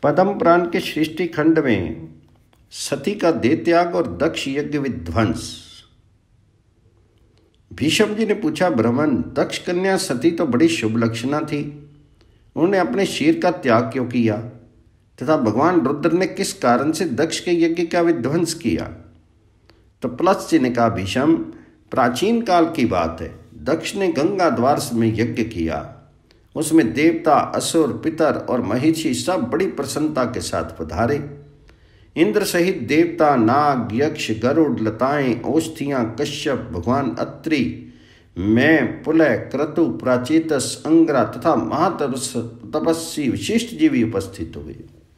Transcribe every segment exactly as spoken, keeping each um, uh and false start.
पद्म पुराण के सृष्टि खंड में सती का देहत्याग और दक्ष यज्ञ विध्वंस। भीष्म जी ने पूछा, ब्राह्मण, दक्ष कन्या सती तो बड़ी शुभ लक्षणा थी, उन्होंने अपने शीर का त्याग क्यों किया तथा भगवान रुद्र ने किस कारण से दक्ष के यज्ञ का विध्वंस किया? तो प्लस जी ने कहा, भीष्म, प्राचीन काल की बात है। दक्ष ने गंगा द्वार में यज्ञ किया, उसमें देवता, असुर, पितर और महिषी सब बड़ी प्रसन्नता के साथ पधारे। इंद्र सहित देवता, नाग, यक्ष, गरुड़, लताएं, औषधियां, कश्यप, भगवान अत्रि, मैं, पुलय, क्रतु, प्राचेतस, अंगरा तथा महातपस्वी विशिष्ट जीवी उपस्थित हुए।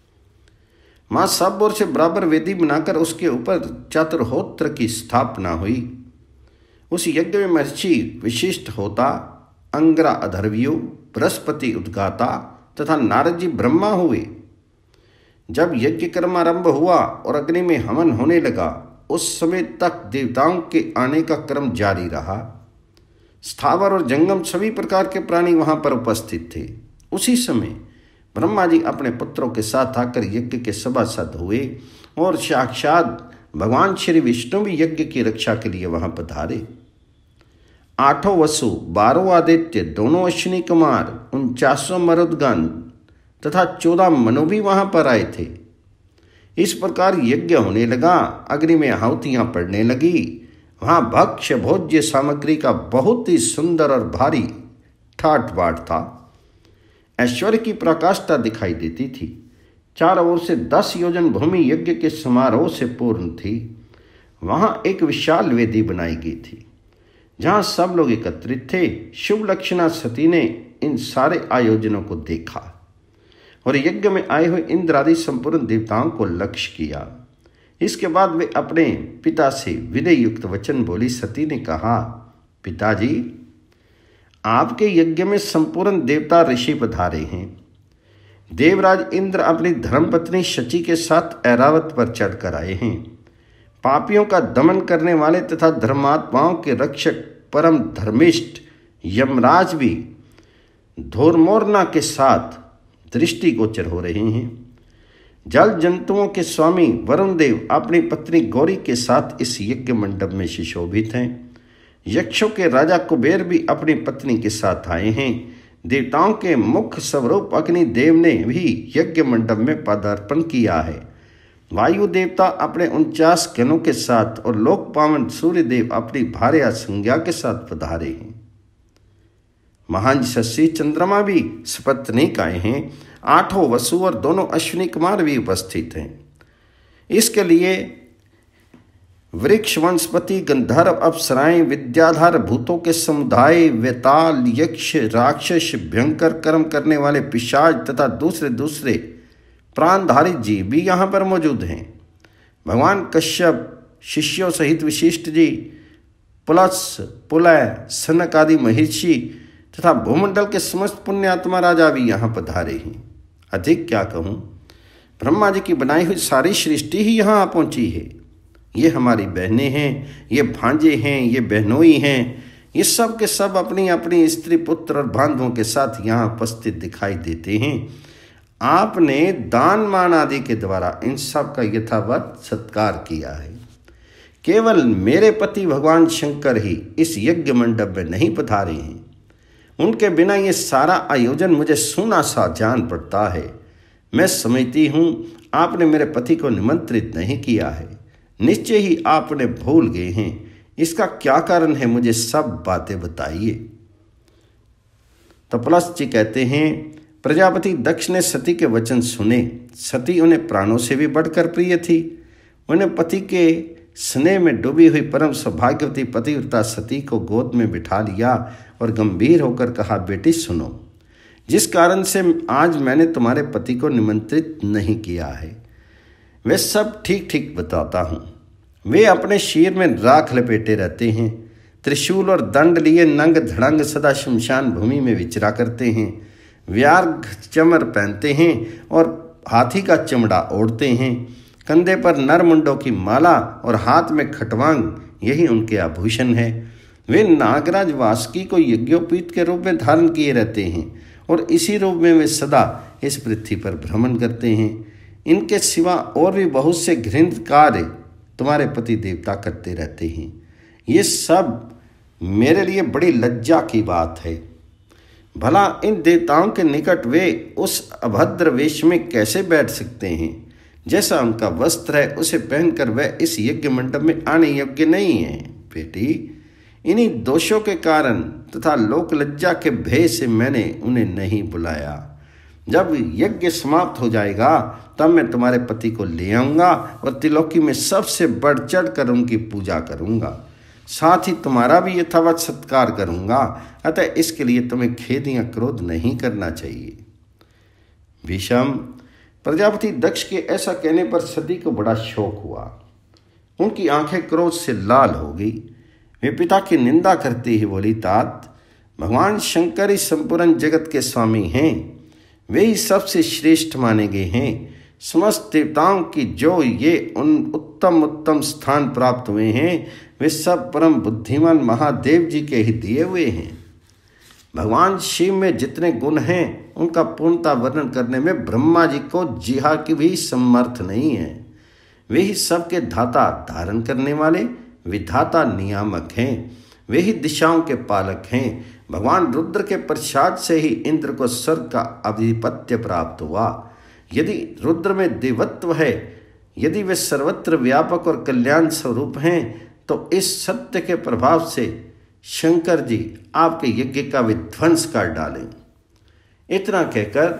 मां सब ओर से बराबर वेदी बनाकर उसके ऊपर चातुर्होत्र की स्थापना हुई। उस यज्ञ में महर्षि विशिष्ट होता, अंगरा अधर्व्यु, बृहस्पति उद्गाता तथा नारद जी ब्रह्मा हुए। जब यज्ञ कर्म आरंभ हुआ और अग्नि में हवन होने लगा, उस समय तक देवताओं के आने का क्रम जारी रहा। स्थावर और जंगम सभी प्रकार के प्राणी वहां पर उपस्थित थे। उसी समय ब्रह्मा जी अपने पुत्रों के साथ आकर यज्ञ के सभासद हुए और साक्षात भगवान श्री विष्णु भी यज्ञ की रक्षा के लिए वहां पधारे। आठों वसु, बारह आदित्य, दोनों अश्विनी कुमार, उनचासों मरुदगण तथा चौदह मनु भी वहां पर आए थे। इस प्रकार यज्ञ होने लगा, अग्नि में आहुतियां पड़ने लगी। वहां भक्ष्य भोज्य सामग्री का बहुत ही सुंदर और भारी ठाट बाट था। ऐश्वर्य की प्रकाष्ठा दिखाई देती थी। चारों ओर से दस योजन भूमि यज्ञ के समारोह से पूर्ण थी। वहां एक विशाल वेदी बनाई गई थी जहां सब लोग एकत्रित थे। शुभ लक्षणा सती ने इन सारे आयोजनों को देखा और यज्ञ में आए हुए इंद्र आदि संपूर्ण देवताओं को लक्ष्य किया। इसके बाद वे अपने पिता से विनय युक्त वचन बोली। सती ने कहा, पिताजी, आपके यज्ञ में संपूर्ण देवता ऋषि पधारे हैं। देवराज इंद्र अपनी धर्मपत्नी शची के साथ ऐरावत पर चढ़कर आए हैं। पापियों का दमन करने वाले तथा धर्मात्माओं के रक्षक परम धर्मिष्ठ यमराज भी धोरमोरना के साथ दृष्टिगोचर हो रहे हैं। जल जंतुओं के स्वामी वरुण देव अपनी पत्नी गौरी के साथ इस यज्ञ मंडप में सुशोभित हैं। यक्षों के राजा कुबेर भी अपनी पत्नी के साथ आए हैं। देवताओं के मुख्य स्वरूप अग्निदेव ने भी यज्ञ मंडप में पदार्पण किया है। वायु देवता अपने उनचास गणों के साथ और लोक पावन सूर्य देव अपनी भार्या संज्ञा के साथ पधारे हैं। महान शशि चंद्रमा भी सपत्नीक आए हैं। आठों वसु और दोनों अश्विनी कुमार भी उपस्थित हैं। इसके लिए वृक्ष, वनस्पति, गंधर्व, अप्सराएं, विद्याधर, भूतों के समुदाय, वेताल, यक्ष, राक्षस, भयंकर कर्म करने वाले पिशाच तथा दूसरे दूसरे प्राणधारी जीव भी यहाँ पर मौजूद हैं। भगवान कश्यप शिष्यों सहित विशिष्ट जी, पुलस, पुलय, सनक आदि महिषी तथा भूमंडल के समस्त पुण्यात्मा राजा भी यहाँ पधारे हैं। अधिक क्या कहूँ, ब्रह्मा जी की बनाई हुई सारी सृष्टि ही यहाँ आ पहुँची है। ये हमारी बहनें हैं, ये भांजे हैं, ये बहनोई हैं, ये सब के सब अपनी अपनी स्त्री, पुत्र और बांधवों के साथ यहाँ उपस्थित दिखाई देते हैं। आपने दान मान आदि के द्वारा इन सब का यथावत सत्कार किया है। केवल मेरे पति भगवान शंकर ही इस यज्ञ मंडप में नहीं पधारे हैं। उनके बिना ये सारा आयोजन मुझे सूना सा जान पड़ता है। मैं समझती हूँ आपने मेरे पति को निमंत्रित नहीं किया है। निश्चय ही आपने भूल गए हैं। इसका क्या कारण है, मुझे सब बातें बताइए। तो प्लस जी कहते हैं, प्रजापति दक्ष ने सती के वचन सुने। सती उन्हें प्राणों से भी बढ़कर प्रिय थी। उन्हें पति के स्नेह में डूबी हुई परम सौभाग्यवती पतिव्रता सती को गोद में बिठा लिया और गंभीर होकर कहा, बेटी सुनो, जिस कारण से आज मैंने तुम्हारे पति को निमंत्रित नहीं किया है वे सब ठीक ठीक बताता हूँ। वे अपने शीर में राख लपेटे रहते हैं, त्रिशूल और दंड लिए नंग धड़ंग सदा शमशान भूमि में विचरा करते हैं, व्याघ्र चमर पहनते हैं और हाथी का चमड़ा ओढ़ते हैं, कंधे पर नरमुंडों की माला और हाथ में खटवांग, यही उनके आभूषण है। वे नागराज वासुकी को यज्ञोपवीत के रूप में धारण किए रहते हैं और इसी रूप में वे सदा इस पृथ्वी पर भ्रमण करते हैं। इनके सिवा और भी बहुत से घृणित कार्य तुम्हारे पति देवता करते रहते हैं। ये सब मेरे लिए बड़ी लज्जा की बात है। भला इन देवताओं के निकट वे उस अभद्र वेश में कैसे बैठ सकते हैं? जैसा उनका वस्त्र है उसे पहनकर वह इस यज्ञ मंडप में आने योग्य नहीं है। बेटी, इन्हीं दोषों के कारण तथा लोक लज्जा के भय से मैंने उन्हें नहीं बुलाया। जब यज्ञ समाप्त हो जाएगा तब मैं तुम्हारे पति को ले आऊँगा और त्रिलोकी में सबसे बढ़ चढ़ कर उनकी पूजा करूँगा। साथ ही तुम्हारा भी यथावत सत्कार करूँगा। अतः इसके लिए तुम्हें खेद या क्रोध नहीं करना चाहिए। भीष्म, प्रजापति दक्ष के ऐसा कहने पर सती को बड़ा शोक हुआ। उनकी आंखें क्रोध से लाल हो गई। वे पिता की निंदा करती ही बोली, तात, भगवान शंकर ही संपूर्ण जगत के स्वामी हैं। वे ही सबसे श्रेष्ठ माने गए हैं। समस्त देवताओं की जो ये उन उत्तम उत्तम स्थान प्राप्त हुए हैं वे सब परम बुद्धिमान महादेव जी के ही दिए हुए हैं। भगवान शिव में जितने गुण हैं उनका पूर्णता वर्णन करने में ब्रह्मा जी को जिहा की भी समर्थ नहीं है। वे ही सबके धाता धारण करने वाले विधाता नियामक हैं। वे ही दिशाओं के पालक हैं। भगवान रुद्र के प्रसाद से ही इंद्र को स्वर्ग का आधिपत्य प्राप्त हुआ। यदि रुद्र में देवत्व है, यदि वे सर्वत्र व्यापक और कल्याण स्वरूप हैं, तो इस सत्य के प्रभाव से शंकर जी आपके यज्ञ का विध्वंस कर डालें। इतना कहकर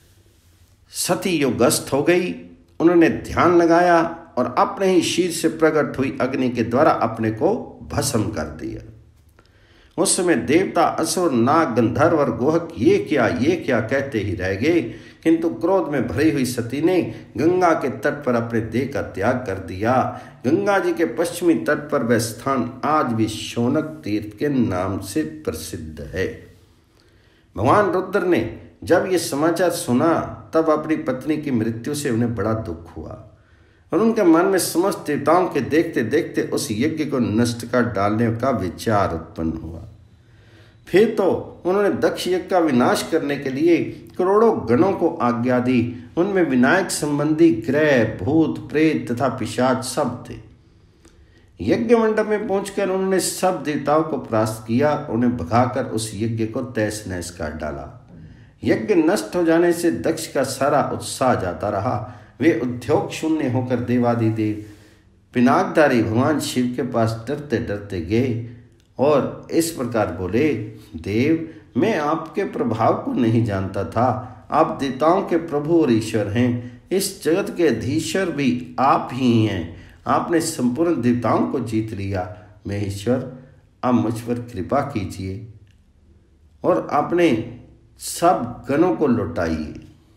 सती योगस्थ हो गई। उन्होंने ध्यान लगाया और अपने ही शीर से प्रकट हुई अग्नि के द्वारा अपने को भस्म कर दिया। उस समय देवता, असुर, नाग, गंधर्व और गोहक ये क्या ये क्या कहते ही रह गए, किंतु क्रोध में भरी हुई सती ने गंगा के तट पर अपने देह का त्याग कर दिया। गंगा जी के पश्चिमी तट पर वह स्थान आज भी शौनक तीर्थ के नाम से प्रसिद्ध है। भगवान रुद्र ने जब ये समाचार सुना तब अपनी पत्नी की मृत्यु से उन्हें बड़ा दुख हुआ और उनके मन में समस्त देवताओं के देखते देखते उस यज्ञ को नष्ट कर डालने का विचार उत्पन्न हुआ। फिर तो उन्होंने दक्ष यज्ञ का विनाश करने के लिए करोड़ों गणों को आज्ञा दी। उनमें विनायक संबंधी ग्रह, भूत, प्रेत तथा पिशाच सब थे। यज्ञ मंडप में पहुंचकर उन्होंने सब देवताओं को परास्त किया। उन्हें भगाकर उस यज्ञ को तहस नहस कर डाला। यज्ञ नष्ट हो जाने से दक्ष का सारा उत्साह जाता रहा। वे उद्योग शून्य होकर देवादिदेव पिनाकधारी भगवान शिव के पास डरते डरते गए और इस प्रकार बोले, देव, मैं आपके प्रभाव को नहीं जानता था। आप देवताओं के प्रभु और ईश्वर हैं। इस जगत के अधीश्वर भी आप ही हैं। आपने संपूर्ण देवताओं को जीत लिया। मैं ईश्वर, आप मुझ पर कृपा कीजिए और अपने सब गणों को लौटाइए।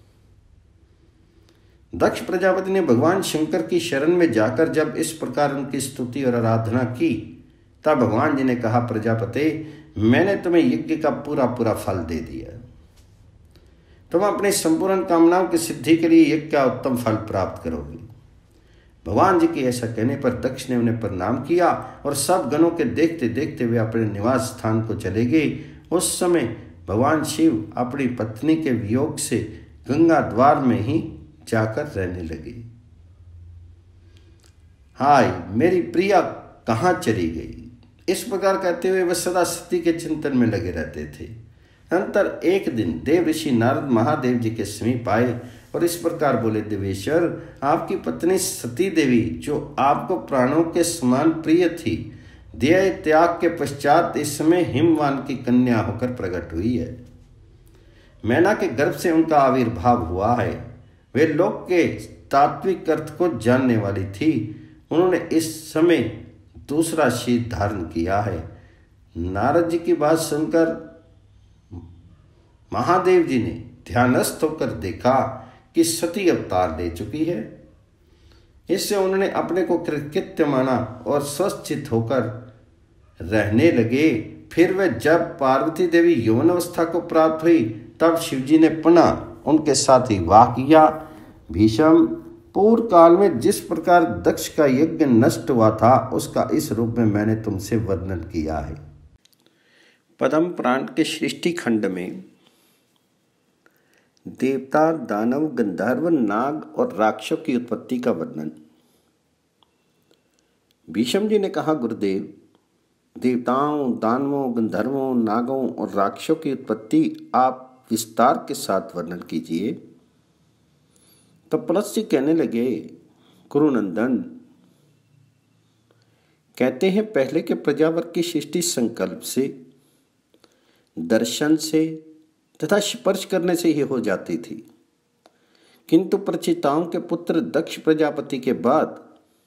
दक्ष प्रजापति ने भगवान शंकर की शरण में जाकर जब इस प्रकार उनकी स्तुति और आराधना की तब भगवान जी ने कहा, प्रजापति, मैंने तुम्हें यज्ञ का पूरा पूरा फल दे दिया। तुम अपनी संपूर्ण कामनाओं की सिद्धि के लिए यज्ञ का उत्तम फल प्राप्त करोगे। भगवान जी के ऐसा कहने पर दक्ष ने उन्हें प्रणाम किया और सब गणों के देखते देखते वे अपने निवास स्थान को चले गए। उस समय भगवान शिव अपनी पत्नी के वियोग से गंगा द्वार में ही जाकर रहने लगे। हाय, मेरी प्रिया कहाँ चली गई? इस प्रकार कहते हुए वह सदा सती के चिंतन में लगे रहते थे। अंतर एक दिन देव ऋषि नारद महादेव जी के समीप आए और इस प्रकार बोले, देवेश्वर, आपकी पत्नी सती देवी जो आपको प्राणों के समान प्रिय थी, देह त्याग के पश्चात इस समय हिमवान की कन्या होकर प्रकट हुई है। मैना के गर्भ से उनका आविर्भाव हुआ है। वे लोक के तात्विक अर्थ को जानने वाली थी। उन्होंने इस समय दूसरा शीत धारण किया है। नारद जी की बात सुनकर महादेव जी ने ध्यानस्थ होकर देखा कि सती अवतार ले चुकी है। इससे उन्होंने अपने को कृतकृत्य माना और स्वस्थचित होकर रहने लगे। फिर वे जब पार्वती देवी यौवन अवस्था को प्राप्त हुई तब शिवजी ने पुनः उनके साथ ही वाह किया। भीष्म, पूर्व काल में जिस प्रकार दक्ष का यज्ञ नष्ट हुआ था उसका इस रूप में मैंने तुमसे वर्णन किया है। पद्म पुराण के सृष्टि खंड में देवता, दानव, गंधर्व, नाग और राक्षसों की उत्पत्ति का वर्णन। भीष्म जी ने कहा, गुरुदेव, देवताओं, दानवों, गंधर्वों, नागों और राक्षसों की उत्पत्ति आप विस्तार के साथ वर्णन कीजिए। तो पलस्ती कहने लगे, कुरुनंदन, कहते हैं पहले के प्रजावर्ग की सृष्टि संकल्प से, दर्शन से तथा स्पर्श करने से ही हो जाती थी, किंतु प्रचिताओं के पुत्र दक्ष प्रजापति के बाद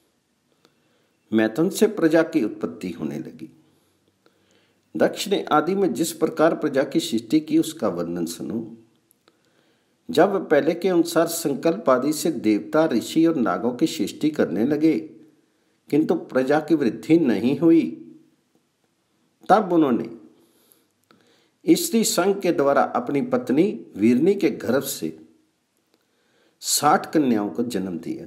मैथुन से प्रजा की उत्पत्ति होने लगी। दक्ष ने आदि में जिस प्रकार प्रजा की सृष्टि की उसका वर्णन सुनो। जब पहले के अनुसार संकल्प आदि से देवता, ऋषि और नागों की सृष्टि करने लगे, किंतु प्रजा की वृद्धि नहीं हुई, तब उन्होंने स्त्री संघ के द्वारा अपनी पत्नी वीरनी के गर्भ से साठ कन्याओं को जन्म दिया।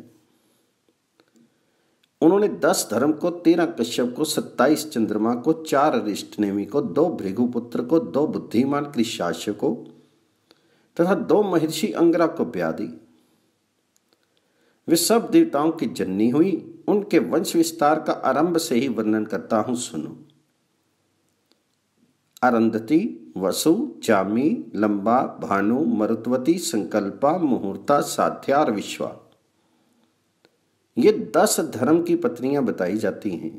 उन्होंने दस धर्म को, तेरह कश्यप को, सत्ताईस चंद्रमा को, चार अरिष्टनेमि को, दो भृगुपुत्र को, दो बुद्धिमान कृशास्य को तथा दो महर्षि अंगरा को ब्याह दी। वे सब देवताओं की जननी हुई। उनके वंश विस्तार का आरंभ से ही वर्णन करता हूं, सुनो। अरुंधति, वसु, जामी, लंबा, भानु, मरुत्वती, संकल्पा, मुहूर्ता, साध्या और विश्वा, ये दस धर्म की पत्नियां बताई जाती हैं।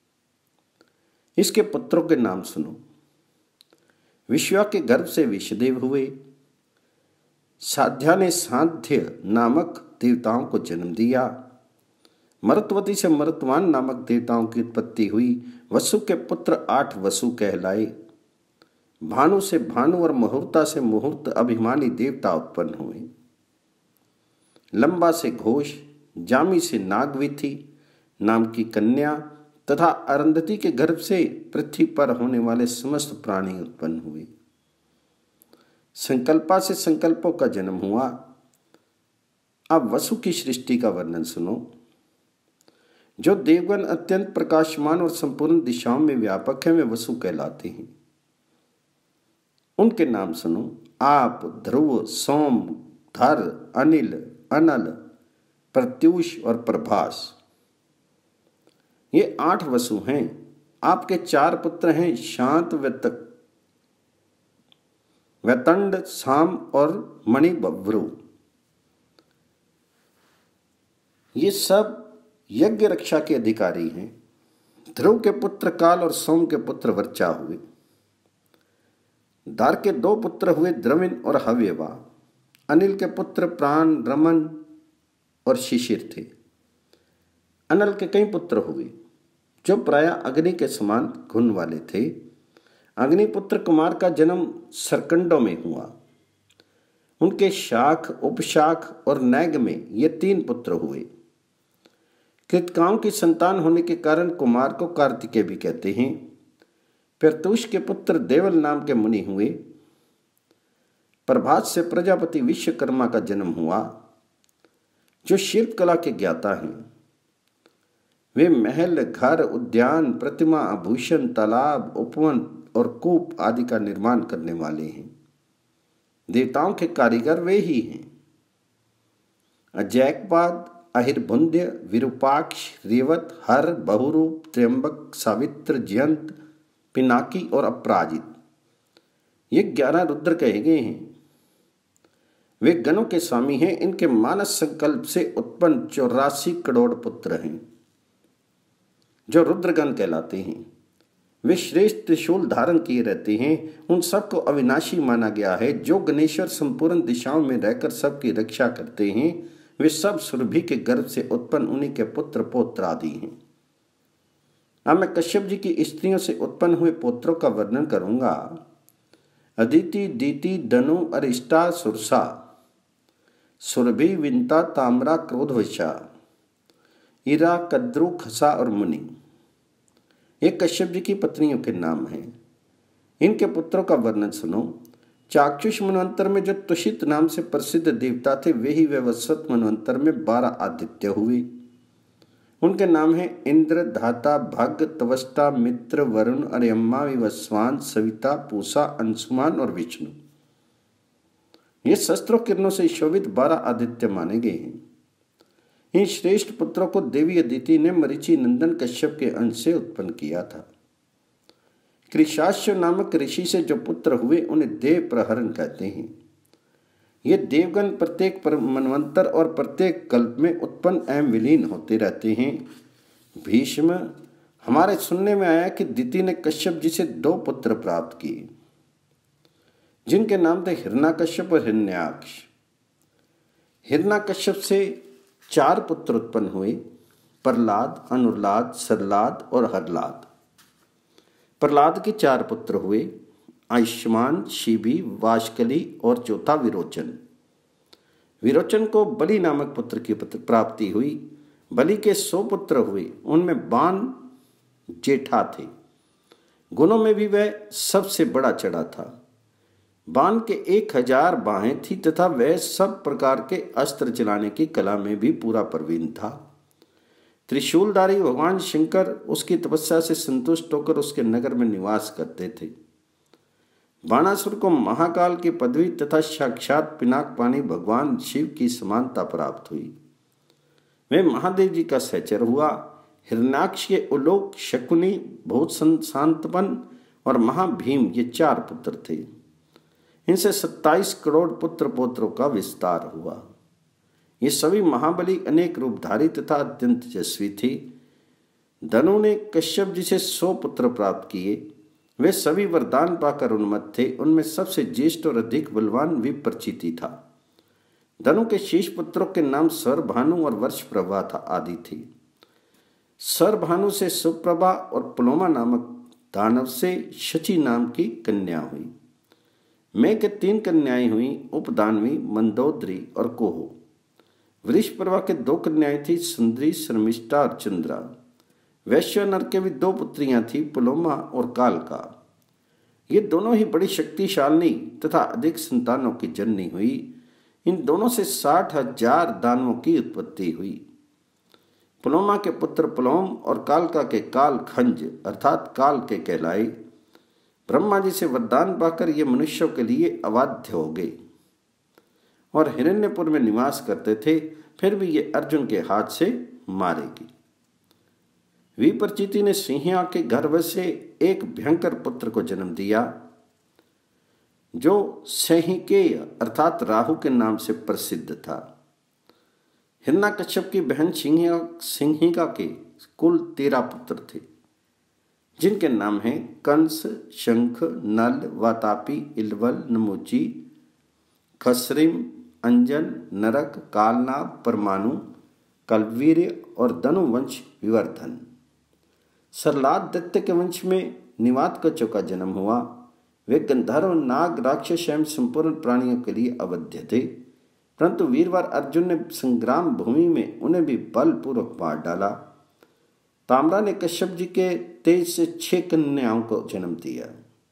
इसके पुत्रों के नाम सुनो। विश्वा के गर्भ से विश्वदेव हुए। साध्या ने साध्य नामक देवताओं को जन्म दिया। मरुत्वती से मरुत्वान नामक देवताओं की उत्पत्ति हुई। वसु के पुत्र आठ वसु कहलाए। भानु से भानु और मुहूर्ता से मुहूर्त अभिमानी देवता उत्पन्न हुए। लंबा से घोष, जामी से नागविथि नाम की कन्या तथा अरुंधति के गर्भ से पृथ्वी पर होने वाले समस्त प्राणी उत्पन्न हुए। संकल्पा से संकल्पों का जन्म हुआ। अब वसु की सृष्टि का वर्णन सुनो। जो देवगण अत्यंत प्रकाशमान और संपूर्ण दिशाओं में व्यापक है, वे वसु कहलाते हैं। उनके नाम सुनो। आप, ध्रुव, सोम, धर, अनिल, अनल, प्रत्यूष और प्रभास, ये आठ वसु हैं। आपके चार पुत्र हैं, शांत, व्यतक, व्यतंड, साम और मणिबभ्रु। ये सब यज्ञ रक्षा के अधिकारी हैं। ध्रुव के पुत्र काल और सोम के पुत्र वर्चा हुए। दार के दो पुत्र हुए, द्रविण और हव्यवा। अनिल के पुत्र प्राण, रमन और शिशिर थे। अनल के कई पुत्र हुए, जो प्राय अग्नि के समान गुण वाले थे। अग्निपुत्र कुमार का जन्म सरकंडों में हुआ। उनके शाख, उपशाख और नैग में ये तीन पुत्र हुए। कृतकाओं की संतान होने के कारण कुमार को कार्तिकेय भी कहते हैं। प्रत्यूष के पुत्र देवल नाम के मुनि हुए। प्रभास से प्रजापति विश्वकर्मा का जन्म हुआ, जो शिल्पकला के ज्ञाता हैं। वे महल, घर, उद्यान, प्रतिमा, आभूषण, तालाब, उपवन और कूप आदि का निर्माण करने वाले हैं। देवताओं के कारीगर वे ही हैं। अजैकपाद, अहिर्बुंद्य, विरूपाक्ष, रेवत, हर, बहुरूप, त्र्यंबक, सावित्र, जयंत, पिनाकी और अपराजित, ये ग्यारह रुद्र कहे गए हैं। वे गणों के स्वामी हैं। इनके मानस संकल्प से उत्पन्न चौरासी करोड़ पुत्र हैं, जो रुद्रगण कहलाते हैं। वे श्रेष्ठ त्रिशूल धारण किए रहते हैं। उन सबको अविनाशी माना गया है। जो गणेश्वर संपूर्ण दिशाओं में रहकर सबकी रक्षा करते हैं, वे सब सुरभि के गर्भ से उत्पन्न उन्हीं के पुत्र पौत्र आदि हैं। अब मैं कश्यप जी की स्त्रियों से उत्पन्न हुए पुत्रों का वर्णन करूंगा। अदिति, दीति, दनु, अरिष्टा, सुरसा, सुरभि, विंता, ताम्रा, क्रोधवशा, इरा, कद्रु, खसा और मुनि, ये कश्यप जी की पत्नियों के नाम हैं। इनके पुत्रों का वर्णन सुनो। चाक्षुष मनवंतर में जो तुषित नाम से प्रसिद्ध देवता थे, वे ही वैवस्वत मनवंतर में बारह आदित्य हुए। उनके नाम हैं इंद्र, धाता, भग, तवष्टा, मित्र, वरुण, अरियम्मा, विवस्वान, सविता, पूषा, अंशुमान और विष्णु। ये शस्त्रों किरणों से शोभित बारह आदित्य माने गए हैं। इन श्रेष्ठ पुत्रों को देवी अदिति ने मरीचि नंदन कश्यप के अंश से उत्पन्न किया था। कृशाश्व नामक ऋषि से जो पुत्र हुए उन्हें देव प्रहरण कहते हैं। ये देवगण प्रत्येक मनवंतर और प्रत्येक कल्प में उत्पन्न एवं विलीन होते रहते हैं। भीष्म, हमारे सुनने में आया कि दिति ने कश्यप जी से दो पुत्र प्राप्त किए, जिनके नाम थे हिरण्यकश्यप और हिरण्याक्ष। हिरण्यकश्यप से चार पुत्र उत्पन्न हुए, प्रहलाद, अनुरलाद, सरलाद और हरलाद। प्रहलाद के चार पुत्र हुए, आयुष्मान, शिबी, वाशकली और चौथा विरोचन। विरोचन को बलि नामक पुत्र की प्राप्ति हुई। बलि के सौ पुत्र हुए, उनमें बाण जेठा थे। गुणों में भी वह सबसे बड़ा चढ़ा था। बाण के एक हजार बाहें थी तथा वह सब प्रकार के अस्त्र चलाने की कला में भी पूरा प्रवीण था। त्रिशूलधारी भगवान शंकर उसकी तपस्या से संतुष्ट होकर उसके नगर में निवास करते थे। बाणासुर को महाकाल की पदवी तथा साक्षात पिनाकपाणी भगवान शिव की समानता प्राप्त हुई। वह महादेव जी का सहचर हुआ। हिरण्याक्ष के उलोक, शकुनी, बहुत शांतपन और महाभीम ये चार पुत्र थे। इनसे सत्ताईस करोड़ पुत्र पौत्रों का विस्तार हुआ। ये सभी महाबली, अनेक रूपधारी तथा अत्यंत यशस्वी थे। धनु ने कश्यप जी से सौ पुत्र प्राप्त किए। वे सभी वरदान पाकर उन्मत्त थे। उनमें सबसे ज्येष्ठ और अधिक बलवान विप्रचिति था। धनु के शेष पुत्रों के नाम सरभानु और वर्षप्रभा था आदि थे। सरभानु से सुप्रभा और पुलोमा नामक दानव से शची नाम की कन्या हुई। मैं के तीन कन्याएं हुई, उपदानवी, मंदोदरी और कोहो। वृषप्रभा के दो कन्याएं थी, सुंदरी, शर्मिष्ठा और चंद्रा। वैश्वानर के भी दो पुत्रियां थी, पुलोमा और कालका। ये दोनों ही बड़ी शक्तिशालिनी तथा अधिक संतानों की जननी हुई। इन दोनों से साठ हजार दानवों की उत्पत्ति हुई। पुलोमा के पुत्र पुलोम और कालका के काल खंज अर्थात काल के कहलाए। ब्रह्मा जी से वरदान पाकर ये मनुष्यों के लिए अबाध्य हो गए और हिरण्यपुर में निवास करते थे। फिर भी ये अर्जुन के हाथ से मारे गए। विप्रचिति ने सिंहिया के गर्भ से एक भयंकर पुत्र को जन्म दिया, जो सहिकेय अर्थात राहु के नाम से प्रसिद्ध था। हिरण्यकश्यप की बहन सिंहिका सिंहिका के कुल तेरह पुत्र थे, जिनके नाम हैं कंस, शंख, नल, वातापी, इलवल, नमुची, खसरिम, अंजन, नरक, कालनाग, परमाणु, कलवीर्य और धनुवंश विवर्धन। सरलाद दैत्य के वंश में निवातकचों का जन्म हुआ। वे गंधर्व, नाग, राक्षस एवं संपूर्ण प्राणियों के लिए अवध्य थे, परंतु वीरवार अर्जुन ने संग्राम भूमि में उन्हें भी बलपूर्वक मार डाला। ताम्रा ने कश्यप जी के तेज से छह कन्याओं को जन्म दिया,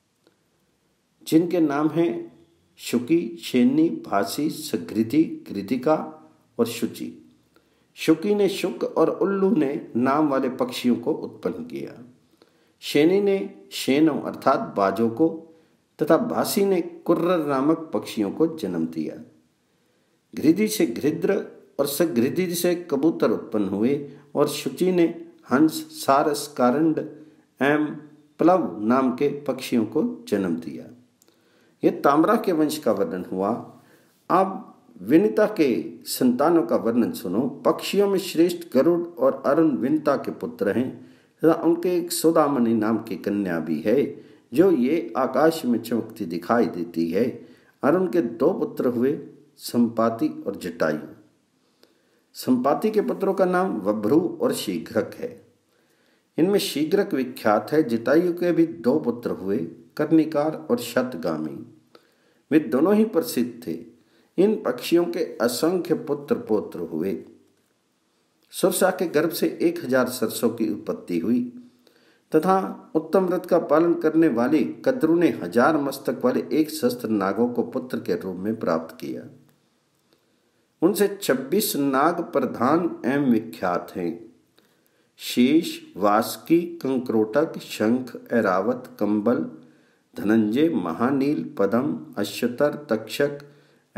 जिनके नाम हैं शुकी, शेनी, भासी, सघृति, कृतिका और शुचि। शुकी ने शुक और उल्लू ने नाम वाले पक्षियों को उत्पन्न किया। शेनी ने शेनों अर्थात बाजों को तथा भासी ने कुर्रर नामक पक्षियों को जन्म दिया। घृदि से घृद्र और सघृदि से कबूतर उत्पन्न हुए और शुचि ने हंस, सारस, कारंड एवं प्लव नाम के पक्षियों को जन्म दिया। यह ताम्रा के वंश का वर्णन हुआ। अब विनिता के संतानों का वर्णन सुनो। पक्षियों में श्रेष्ठ गरुड़ और अरुण विनिता के पुत्र हैं तथा उनके एक सौदामणि नाम की कन्या भी है, जो ये आकाश में चमकती दिखाई देती है। अरुण के दो पुत्र हुए, संपाति और जटायु। संपाति के पुत्रों का नाम वभ्रु और शीघ्रक है। इनमें शीघ्रक विख्यात है। जटायु के भी दो पुत्र हुए, कर्णिकार और शतगामी। वे दोनों ही प्रसिद्ध थे। इन पक्षियों के असंख्य पुत्र पौत्र हुए। सुरसा के गर्भ से एक हजार सरसों की उत्पत्ति हुई तथा उत्तम व्रत का पालन करने वाली कद्रु ने हजार मस्तक वाले एक सहस्त्र नागों को पुत्र के रूप में प्राप्त किया। उनसे छब्बीस नाग प्रधान एवं विख्यात हैं। शेष, वासुकी, कंक्रोटक, शंख, ऐरावत, कंबल, धनंजय, महानील, पदम, अश्वतर, तक्षक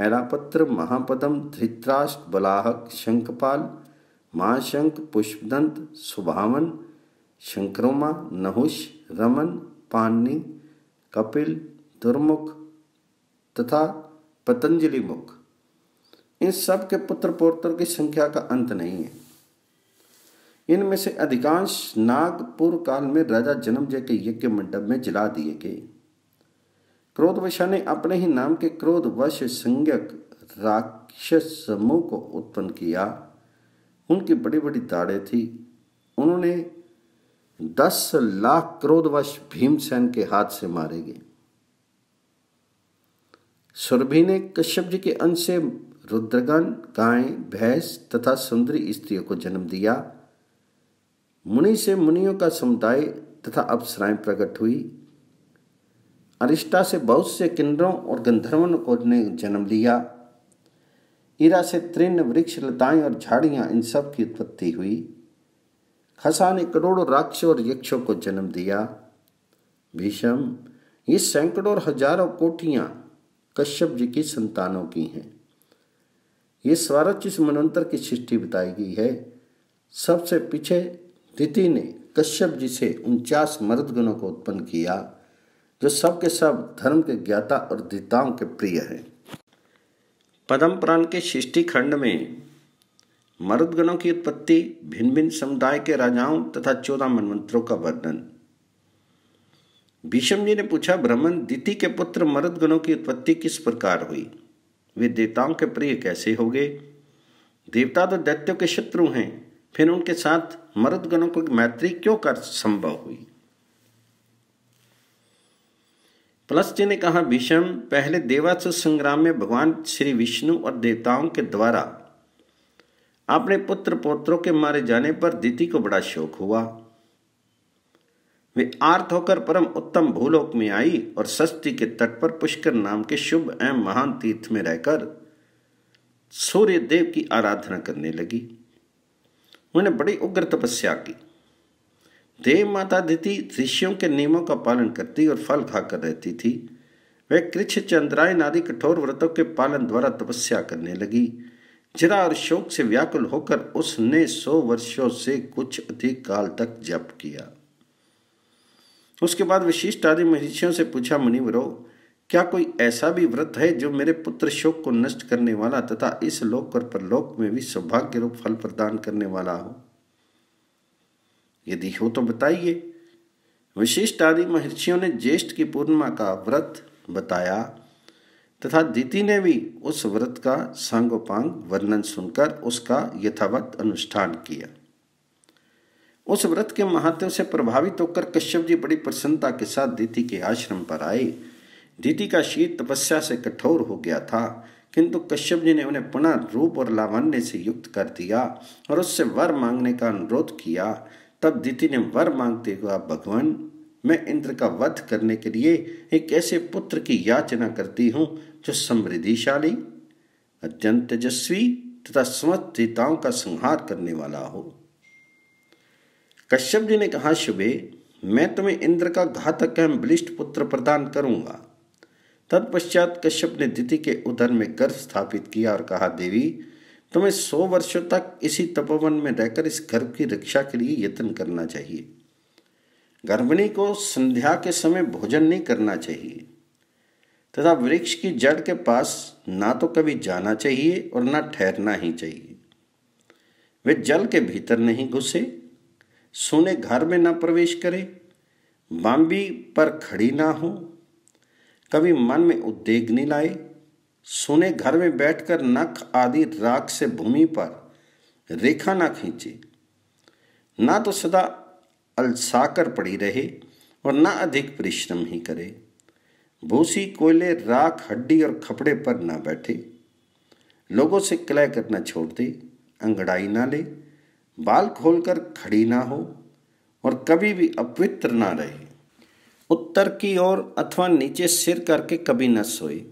ऐरापत्र, महापदम, धृतराष्ट्र, बलाहक, शंखपाल, महाशंख, पुष्पदंत, सुभावन, शंकरोमा, नहुष, रमन, पाणि, कपिल, दुर्मुख तथा पतंजलि मुख, इन सब के पुत्र पौत्रों की संख्या का अंत नहीं है। इनमें से अधिकांश नाग पूर्व काल में राजा जन्मजय के यज्ञ मंडप में जला दिए गए। क्रोधवशा ने अपने ही नाम के क्रोधवश संज्ञक राक्षस समूह को उत्पन्न किया। उनकी बड़ी बड़ी दाढ़ें थी। उन्होंने दस लाख क्रोधवश भीमसेन के हाथ से मारे गए। सुरभि ने कश्यप जी के अंश से रुद्रगण, गाय, भैंस तथा सुंदरी स्त्रियों को जन्म दिया। मुनि से मुनियों का समुदाय तथा अप्सराएं प्रकट हुई। अरिष्टा से बहुत से किन्नरों और गंधर्वों को ने जन्म लिया। ईरा से तृण, वृक्ष, लताएं और झाड़ियां, इन सब की उत्पत्ति हुई। खसा ने करोड़ों राक्षसों और यक्षों को जन्म दिया। भीष्म, ये सैकड़ों और हजारों कोटियां कश्यप जी की संतानों की हैं। ये स्वारोचिष मनवंतर की सृष्टि बताई गई है। सबसे पीछे दिति ने कश्यप जी से उनचास मर्दगणों को उत्पन्न किया, जो सब के सब धर्म के ज्ञाता और धृताओं के प्रिय हैं। पद्म पुराण के सृष्टि खंड में मरुदगणों की उत्पत्ति, भिन्न भिन्न समुदाय के राजाओं तथा चौदह मनवंतरों का वर्णन। भीष्म जी ने पूछा, ब्राह्मण, दिति के पुत्र मरुदगणों की उत्पत्ति किस प्रकार हुई? वे देवताओं के प्रिय कैसे हो गए? देवता तो दैत्यों के शत्रु हैं, फिर उनके साथ मरुदगणों को मैत्री क्यों कर संभव हुई? प्लस जी ने कहा, भीष्म, पहले देवासुर संग्राम में भगवान श्री विष्णु और देवताओं के द्वारा अपने पुत्र पौत्रों के मारे जाने पर दिति को बड़ा शोक हुआ। वे आर्त होकर परम उत्तम भूलोक में आई और सस्ती के तट पर पुष्कर नाम के शुभ एवं महान तीर्थ में रहकर सूर्य देव की आराधना करने लगी। उन्होंने बड़ी उग्र तपस्या की। देव माता दिति ऋषियों के नियमों का पालन करती और फल खाकर रहती थी। वह कृच्छ, चंद्रायन आदि कठोर व्रतों के पालन द्वारा तपस्या करने लगी। जरा और शोक से व्याकुल होकर उसने सौ वर्षों से कुछ अधिक काल तक जप किया। उसके बाद वशिष्ठ आदि महर्षियों से पूछा, मुनिवरों, क्या कोई ऐसा भी व्रत है जो मेरे पुत्र शोक को नष्ट करने वाला तथा इस लोक और परलोक में भी सौभाग्य रूप फल प्रदान करने वाला हो? यदि हो तो बताइए। वशिष्ठ आदि महर्षियों ने ज्येष्ठ की पूर्णिमा का व्रत बताया तथा दिति ने भी उस व्रत का सांगोपांग वर्णन सुनकर उसका यथावत अनुष्ठान किया। उस व्रत के महात्म्य से प्रभावित होकर कश्यप जी बड़ी प्रसन्नता के साथ दिति के आश्रम पर आए। दिति का शीत तपस्या से कठोर हो गया था, किंतु कश्यप जी ने उन्हें पुनः रूप और लावण्य से युक्त कर दिया और उससे वर मांगने का अनुरोध किया। तब दिति ने वर मांगते हुए, भगवान, मैं इंद्र का वध करने के लिए एक ऐसे पुत्र की याचना करती हूँ जो समृद्धिशाली, अत्यंत तेजस्वी तथा समस्त देवताओं का संहार करने वाला हो। कश्यप जी ने कहा, शुभे, मैं तुम्हें इंद्र का घातक एवं बलिष्ठ पुत्र प्रदान करूंगा। तत्पश्चात कश्यप ने दिति के उदर में गर्भ स्थापित किया और कहा, देवी, तुम्हें सौ वर्षों तक इसी तपोवन में रहकर इस गर्भ की रक्षा के लिए यत्न करना चाहिए। गर्भिणी को संध्या के समय भोजन नहीं करना चाहिए तथा वृक्ष की जड़ के पास ना तो कभी जाना चाहिए और ना ठहरना ही चाहिए। वे जल के भीतर नहीं घुसे, सोने घर में ना प्रवेश करे, बांबी पर खड़ी ना हो, कभी मन में उद्वेग नहीं लाए, सोने घर में बैठकर नख आदि राख से भूमि पर रेखा ना खींचे, ना तो सदा अलसाकर पड़ी रहे और ना अधिक परिश्रम ही करे। भूसी, कोयले, राख, हड्डी और खपड़े पर ना बैठे, लोगों से कलह करना छोड़ दे, अंगड़ाई ना ले, बाल खोलकर खड़ी ना हो और कभी भी अपवित्र ना रहे। उत्तर की ओर अथवा नीचे सिर करके कभी न सोए।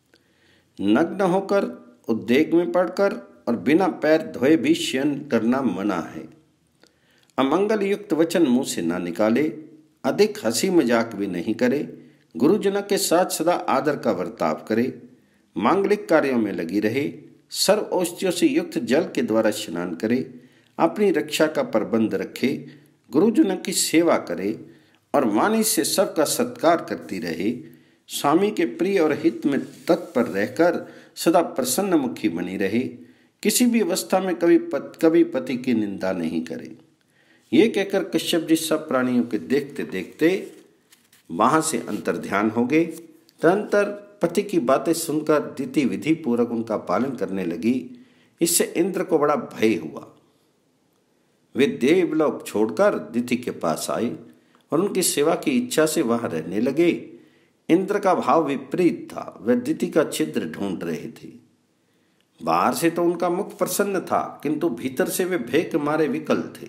नग्न होकर, उद्वेग में पड़कर और बिना पैर धोए भी शयन करना मना है। अमंगल युक्त वचन मुंह से ना निकाले, अधिक हंसी मजाक भी नहीं करे, गुरुजनों के साथ सदा आदर का बर्ताव करे, मांगलिक कार्यों में लगी रहे, सर्व औषधियों से युक्त जल के द्वारा स्नान करे, अपनी रक्षा का प्रबंध रखे, गुरुजनों की सेवा करे और वाणी से सबका सत्कार करती रहे, स्वामी के प्रिय और हित में तत्पर रहकर सदा प्रसन्न मुखी बनी रहे, किसी भी अवस्था में कभी पत, कभी पति की निंदा नहीं करे। ये कहकर कश्यप जी सब प्राणियों के देखते देखते वहां से अंतर ध्यान हो गए। तदंतर पति की बातें सुनकर दिति विधि पूर्वक उनका पालन करने लगी। इससे इंद्र को बड़ा भय हुआ। वे देवलोक छोड़कर दिति के पास आए और उनकी सेवा की इच्छा से वहां रहने लगे। इंद्र का भाव विपरीत था। वे दिति का छिद्र ढूंढ रहे थे। बाहर से तो उनका मुख प्रसन्न था, किंतु भीतर से वे भय के मारे विकल थे।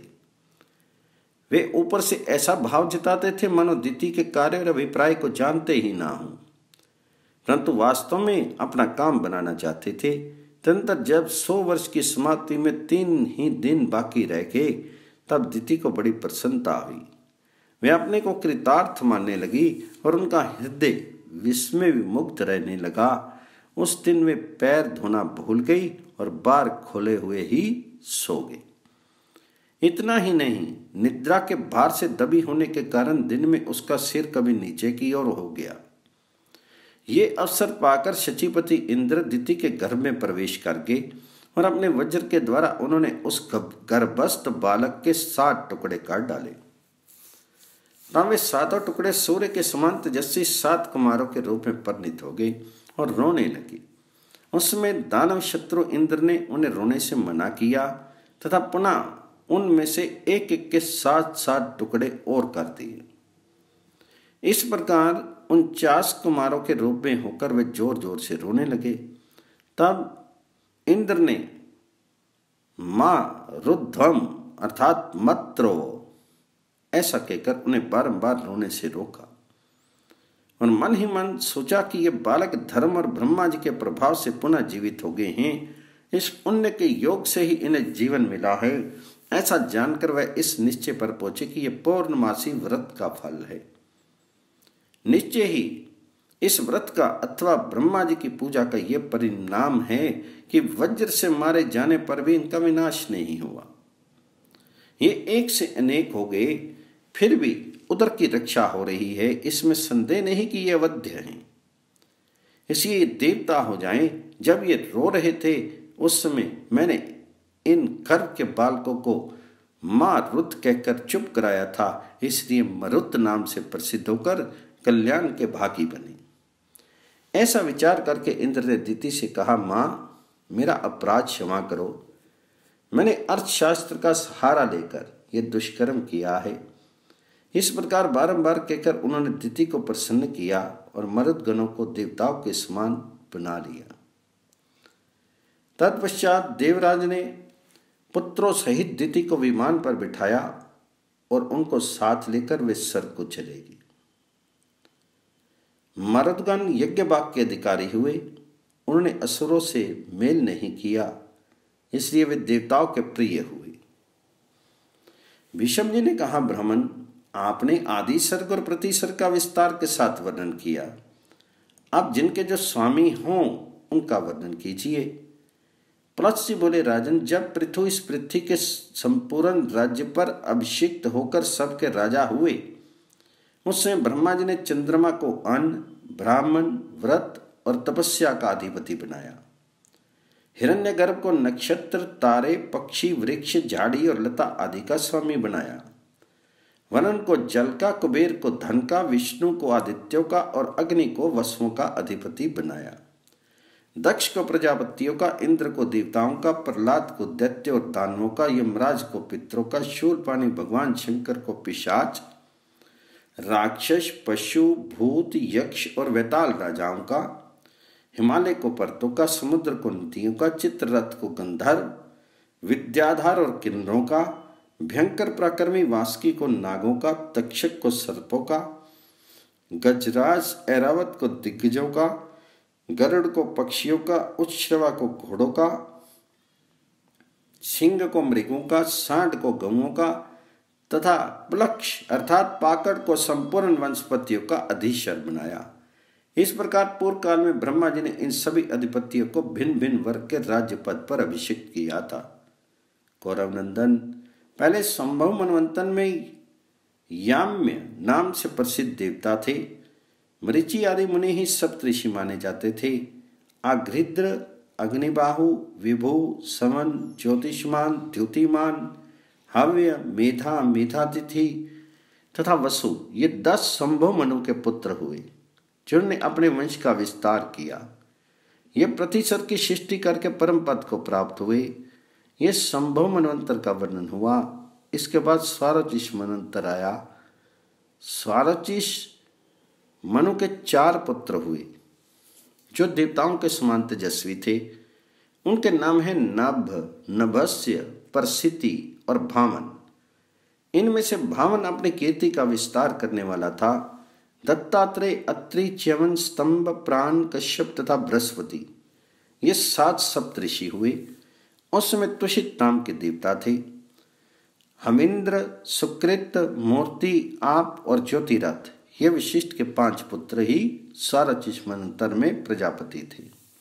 वे ऊपर से ऐसा भाव जताते थे मानो दिति के कार्य और अभिप्राय को जानते ही ना हो, परंतु वास्तव में अपना काम बनाना चाहते थे। तदंतर जब सौ वर्ष की समाप्ति में तीन ही दिन बाकी रह गए, तब दिति को बड़ी प्रसन्नता हुई। वे अपने को कृतार्थ मानने लगी और उनका हृदय विस्मय विमुक्त रहने लगा। उस दिन वे पैर धोना भूल गई और बार खोले हुए ही सो गई। इतना ही नहीं, निद्रा के भार से दबी होने के कारण दिन में उसका सिर कभी नीचे की ओर हो गया। ये अवसर पाकर शचीपति इंद्र दिति के घर में प्रवेश कर गए और अपने वज्र के द्वारा उन्होंने उस गर्भस्थ बालक के सात टुकड़े काट डाले। तब वे सातों टुकड़े सूर्य के समान तेजस्वी सात कुमारों के रूप में परिणित हो गए और रोने लगे। उसमें दानव शत्रु इंद्र ने उन्हें रोने से मना किया तथा पुनः उनमें से एक एक के सात सात टुकड़े और कर दिए। इस प्रकार उनचास कुमारों के रूप में होकर वे जोर जोर से रोने लगे। तब इंद्र ने मां रुद्धम अर्थात मत रो ऐसा कहकर उन्हें बारंबार रोने से रोका और मन ही मन सोचा कि ये बालक धर्म और ब्रह्मा जी के प्रभाव से पुनः जीवित हो गए हैं। इस पुण्य के योग से ही इन्हें जीवन मिला है। ऐसा जानकर वह इस निश्चय पर पहुंचे कि यह पौर्णमासी व्रत का फल है। निश्चय ही इस व्रत का अथवा ब्रह्मा जी की पूजा का यह परिणाम है कि वज्र से मारे जाने पर भी इनका विनाश नहीं हुआ। ये एक से अनेक हो गए, फिर भी उधर की रक्षा हो रही है, इसमें संदेह नहीं कि ये अवध्य हैं। इसलिए देवता हो जाएं। जब ये रो रहे थे उस समय मैंने इन गर्भ के बालकों को मां रुत कहकर चुप कराया था, इसलिए मरुत नाम से प्रसिद्ध होकर कल्याण के भागी बने। ऐसा विचार करके इंद्र ने दिति से कहा, मां मेरा अपराध क्षमा करो। मैंने अर्थशास्त्र का सहारा लेकर यह दुष्कर्म किया है। इस प्रकार बारंबार कहकर उन्होंने दिति को प्रसन्न किया और मरुदगणों को देवताओं के समान बना लिया। तत्पश्चात देवराज ने पुत्रों सहित दिति को विमान पर बिठाया और उनको साथ लेकर वे स्वर्ग को चलेगी। मरुदगण यज्ञभाग के अधिकारी हुए। उन्होंने असुरों से मेल नहीं किया, इसलिए वे देवताओं के प्रिय हुए। भीष्म जी ने कहा, ब्राह्मण आपने आदि सर्ग और प्रतिसर्ग का विस्तार के साथ वर्णन किया। अब जिनके जो स्वामी हों उनका वर्णन कीजिए। प्लस जी बोले, राजन जब पृथु इस पृथ्वी के संपूर्ण राज्य पर अभिषिक्त होकर सबके राजा हुए, उसमें ब्रह्मा जी ने चंद्रमा को अन्न, ब्राह्मण, व्रत और तपस्या का अधिपति बनाया। हिरण्यगर्भ को नक्षत्र, तारे, पक्षी, वृक्ष, झाड़ी और लता आदि का स्वामी बनाया। वरुण को जल का, कुबेर को धन का, विष्णु को आदित्यों का और अग्नि को वसुओं का अधिपति बनाया। दक्ष को प्रजापतियों का, इंद्र को देवताओं का, प्रहलाद को दैत्य और दानवों का, यमराज को पितरों का, शूलपाणी भगवान शंकर को पिशाच, राक्षस, पशु, भूत, यक्ष और वैताल राजाओं का, हिमालय को पर्वतों का, समुद्र को नदियों का, चित्ररथ को गंधर्व, विद्याधर और किन्नरों का, भयंकर पराक्रमी वासुकी को नागों का, तक्षक को सर्पों का, गजराज ऐरावत को दिग्गजों का, गरुड़ को पक्षियों का, उच्छ्रवा को घोड़ों का, सिंह को मृगों का, सांड को गौओं का तथा प्लक्ष अर्थात पाकड़ को संपूर्ण वनस्पतियों का अधीश्वर बनाया। इस प्रकार पूर्व काल में ब्रह्मा जी ने इन सभी अधिपतियों को भिन्न भिन्न वर्ग के राज्य पद पर अभिषिक्त किया था। कौरव नंदन पहले संभव मनवंतन में याम्य नाम से प्रसिद्ध देवता थे। मरीचि आदि मुनि ही सप्तऋषि माने जाते थे। आघ्रिद्र, अग्निबाहु, विभु, समन, ज्योतिषमान, द्युतिमान, हव्य, मेधा, मेधातिथि तथा वसु ये दस संभव मनु के पुत्र हुए जिन्होंने अपने वंश का विस्तार किया। ये प्रतिशत की सृष्टि करके परम पद को प्राप्त हुए। ये संभव मनवंतर का वर्णन हुआ। इसके बाद स्वारोचिष मनवंतर आया। स्वारोचिष मनु के चार पुत्र हुए जो देवताओं के समान तेजस्वी थे। उनके नाम है नभ, नभस्य, प्रसिति और भावन। इनमें से भावन अपनी कीर्ति का विस्तार करने वाला था। दत्तात्रेय, अत्रि, च्यवन, स्तंभ, प्राण, कश्यप तथा बृहस्पति ये सात सप्तऋषि हुए। उस समय तुषित नाम के देवता थे। हमिंद्र, सुकृत, मूर्ति, आप और ज्योतिरथ ये विशिष्ट के पांच पुत्र ही स्वारोचिष मनवंतर में प्रजापति थे।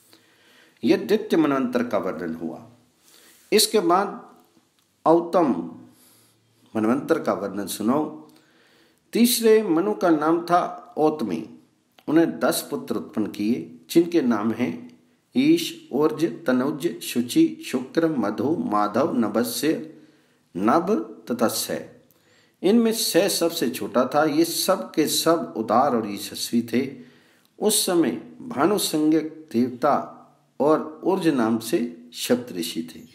यह द्वितीय मनवंतर का वर्णन हुआ। इसके बाद औतम मनवंतर का वर्णन सुनो। तीसरे मनु का नाम था औतमी। उन्हें दस पुत्र उत्पन्न किए जिनके नाम हैं ईश, ऊर्ज, तनुज, शुचि, शुक्र, मधु, माधव, नभस्य, नभ तथा सै। इनमें सै सबसे छोटा था। ये सब के सब उदार और यशस्वी थे। उस समय भानुसंज्ञक देवता और ऊर्ज नाम से सप्तऋषि थे।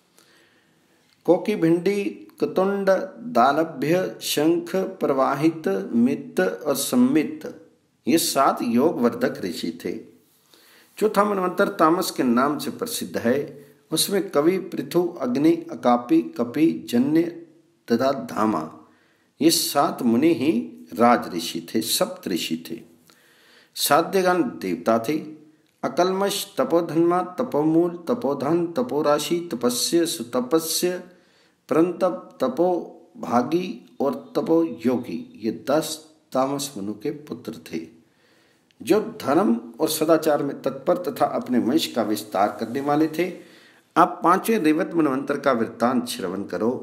कोकी, भिंडी, कुतुंड, दालभ्य, शंख, प्रवाहित, मित्त और सम्मित ये सात योगवर्धक ऋषि थे। चौथा मनवंतर तामस के नाम से प्रसिद्ध है। उसमें कवि, पृथु, अग्नि, अकापी, कपि, जन्य तथा धामा ये सात मुनि ही राज ऋषि थे, सप्त ऋषि थे। साध्यगण देवता थे। अकल्मष, तपोधन्मा, तपोमूल, तपोधन, तपोराशि, तपस्य, सुतपस्य, परंतप, तपोभागी और तपोयोगी ये दस तामस मनु के पुत्र थे जो धर्म और सदाचार में तत्पर तथा अपने वंश का विस्तार करने वाले थे। आप पांचवें रेवत मनवंतर का वृत्तांत श्रवण करो।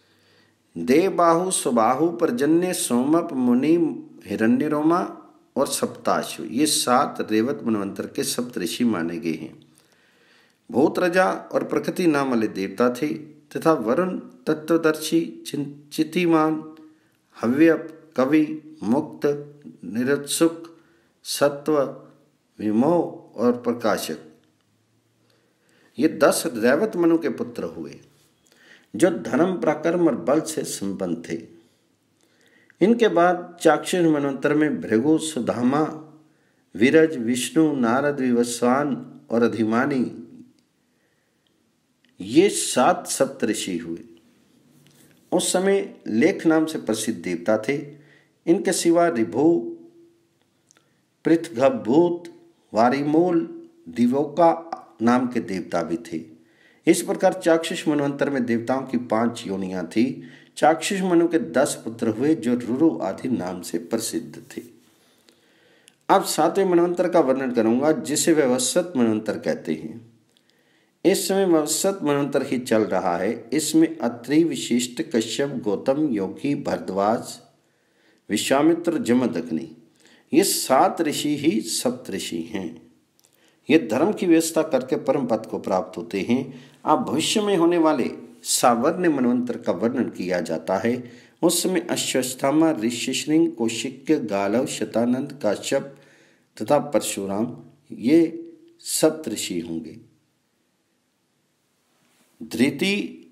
देवबाहु, सुबाहु, पर्जन्य, सोमप, मुनि, हिरण्यरोमा और सप्ताशु ये सात रेवत मनवंतर के सप्त ऋषि माने गए हैं। भूतरजा और प्रकृति नाम वाले देवता थे तथा वरुण, तत्वदर्शी, चितिमान, हव्य, कवि, मुक्त, निरुत्सुक, सत्व, विमोह और प्रकाशक ये दस रैवत मनु के पुत्र हुए जो धर्म, पराक्रम और बल से संपन्न थे। इनके बाद चाक्षुष मनवंतर में भृगु, सुधामा, विरज, विष्णु, नारद, विवस्वान और अधिमानी ये सात सप्तऋषि हुए। उस समय लेख नाम से प्रसिद्ध देवता थे। इनके सिवा ऋभु, पृथ्भूत, वारिमूल, दिवोका नाम के देवता भी थे। इस प्रकार चाक्षुष मनवंतर में देवताओं की पांच योनियां थी। चाक्षुष मनु के दस पुत्र हुए जो रुरु आदि नाम से प्रसिद्ध थे। अब सातवें मनवंतर का वर्णन करूंगा जिसे वैवस्वत मनवंतर कहते हैं। इस समय वैवस्वत मनवंतर ही चल रहा है। इसमें अत्रि, विशिष्ट, कश्यप, गौतम, योगी, भरद्वाज, विश्वामित्र, जमदग्नि ये सात ऋषि ही सप्त ऋषि हैं। ये धर्म की व्यवस्था करके परम पद को प्राप्त होते हैं। अब भविष्य में होने वाले सावर्ण मनवंतर का वर्णन किया जाता है। उस समय अश्वत्थामा, ऋष्यशृंग, कौशिक्य, गालव, शतानंद, काश्यप तथा परशुराम ये सप्त ऋषि होंगे। धृति,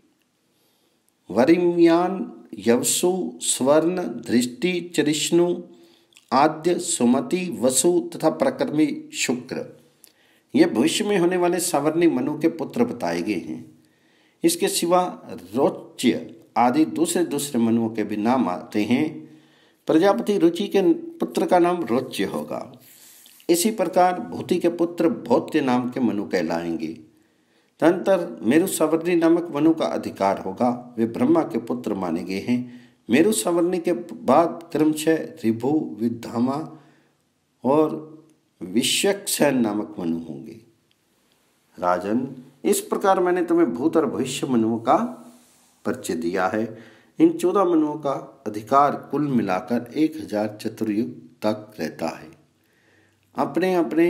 वरिम्यान, यवसु, स्वर्ण, दृष्टि, चरिष्णु, आद्य, सुमति, वसु तथा प्रकर्मी शुक्र ये भविष्य में होने वाले सावर्णी मनु के पुत्र बताए गए हैं। इसके सिवा रोच्य आदि दूसरे दूसरे मनुओं के भी नाम आते हैं। प्रजापति रुचि के पुत्र का नाम रोच्य होगा। इसी प्रकार भूति के पुत्र भौत्य नाम के मनु कहलाएंगे। तदंतर मेरु सावर्णी नामक मनु का अधिकार होगा। वे ब्रह्मा के पुत्र माने गए हैं। मेरु सावर्णी के बाद क्रमशः ऋभु, विद्धामा और विश्वक्सेन नामक मनु होंगे। राजन, इस प्रकार मैंने तुम्हें भूत और भविष्य मनुओं का परिचय दिया है। इन चौदह मनुओं का अधिकार कुल मिलाकर एक हजार चतुर्युग तक रहता है। अपने अपने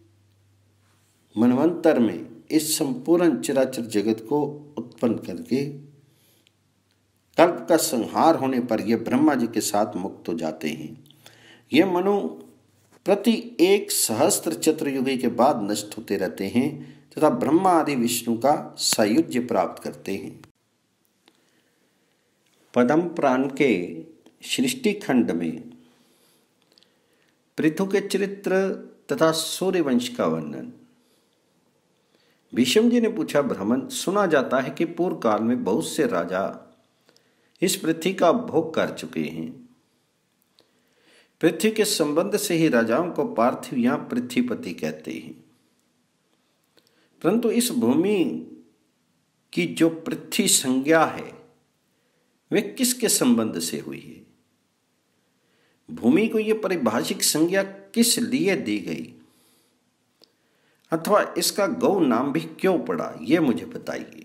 मनवंतर में इस संपूर्ण चराचर जगत को उत्पन्न करके कल्प का संहार होने पर यह ब्रह्मा जी के साथ मुक्त हो जाते हैं। ये मनु प्रति एक सहस्त्र चतुर्युगी के बाद नष्ट होते रहते हैं तथा ब्रह्मा आदि विष्णु का सायुज्य प्राप्त करते हैं। पद्म पुराण के सृष्टि खंड में पृथु के चरित्र तथा सूर्यवंश का वर्णन। भीष्म जी ने पूछा, ब्राह्मण, सुना जाता है कि पूर्व काल में बहुत से राजा इस पृथ्वी का भोग कर चुके हैं। पृथ्वी के संबंध से ही राजाओं को पार्थिव या पृथ्वीपति कहते हैं। परंतु इस भूमि की जो पृथ्वी संज्ञा है वे किसके संबंध से हुई है? भूमि को यह पारिभाषिक संज्ञा किस लिए दी गई अथवा इसका गौ नाम भी क्यों पड़ा, यह मुझे बताइए।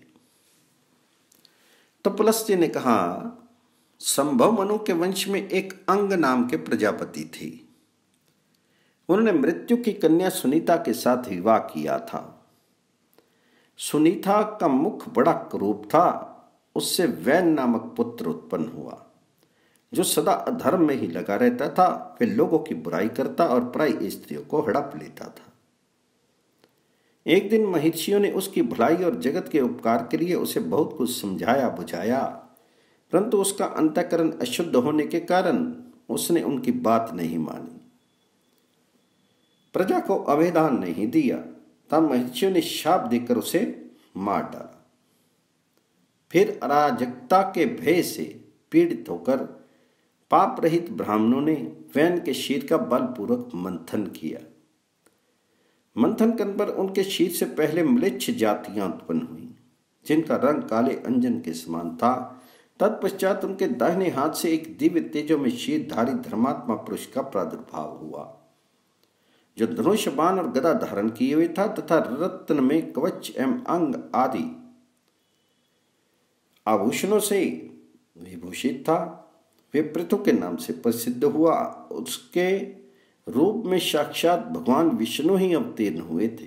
तो पुलस्त्य ने कहा, संभव मनु के वंश में एक अंग नाम के प्रजापति थे। उन्होंने मृत्यु की कन्या सुनीता के साथ विवाह किया था। सुनीता का मुख बड़ा क्रूप था। उससे वैन नामक पुत्र उत्पन्न हुआ जो सदा अधर्म में ही लगा रहता था। वे लोगों की बुराई करता और पराई स्त्रियों को हड़प लेता था। एक दिन महर्षियों ने उसकी भलाई और जगत के उपकार के लिए उसे बहुत कुछ समझाया बुझाया, परंतु उसका अंतःकरण अशुद्ध होने के कारण उसने उनकी बात नहीं मानी, प्रजा को अभेदान नहीं दिया। तब महर्षियों ने शाप देकर उसे मार डाला। फिर अराजकता के भय से पीड़ित होकर पाप रहित ब्राह्मणों ने वैन के शीर का बलपूर्वक मंथन किया। मंथन करने पर उनके शीर से पहले म्लेच्छ जातियां उत्पन्न हुई जिनका रंग काले अंजन के समान था। तत्पश्चात उनके दाहिने हाथ से एक दिव्य तेजो में शीरधारी धर्मात्मा पुरुष का प्रादुर्भाव हुआ जो धनुष बाण और गदा धारण किए हुए था तथा रत्न में कवच एवं अंग आदि आभूषणों से विभूषित था। वे पृथु के नाम से प्रसिद्ध हुआ। उसके रूप में साक्षात भगवान विष्णु ही अवतीर्ण हुए थे।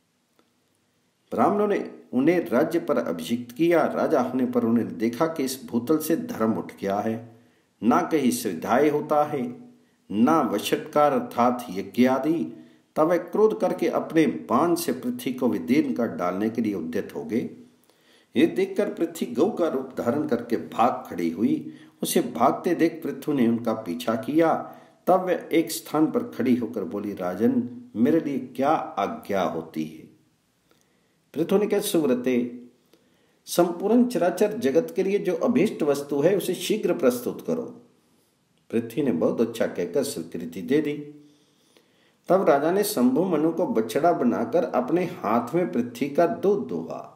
ब्राह्मणों ने उन्हें राज्य पर अभिषिक्त किया। राजा होने पर उन्होंने देखा कि इस भूतल से धर्म उठ गया है, ना कहीं सुविधाएं होता है, ना वशटकार अर्थात यज्ञ आदि। तब वे क्रोध करके अपने बाण से पृथ्वी को विदीर्ण कर डालने के लिए उद्यत हो गए। ये देखकर पृथ्वी गौ का रूप धारण करके भाग खड़ी हुई। उसे भागते देख पृथु ने उनका पीछा किया। तब वह एक स्थान पर खड़ी होकर बोली, राजन, मेरे लिए क्या आज्ञा होती है? पृथु ने कहा, सुव्रते, संपूर्ण चराचर जगत के लिए जो अभीष्ट वस्तु है उसे शीघ्र प्रस्तुत करो। पृथ्वी ने बहुत अच्छा कहकर स्वीकृति दे दी। तब राजा ने शंभु मनु को बछड़ा बनाकर अपने हाथ में पृथ्वी का दूध दुहा।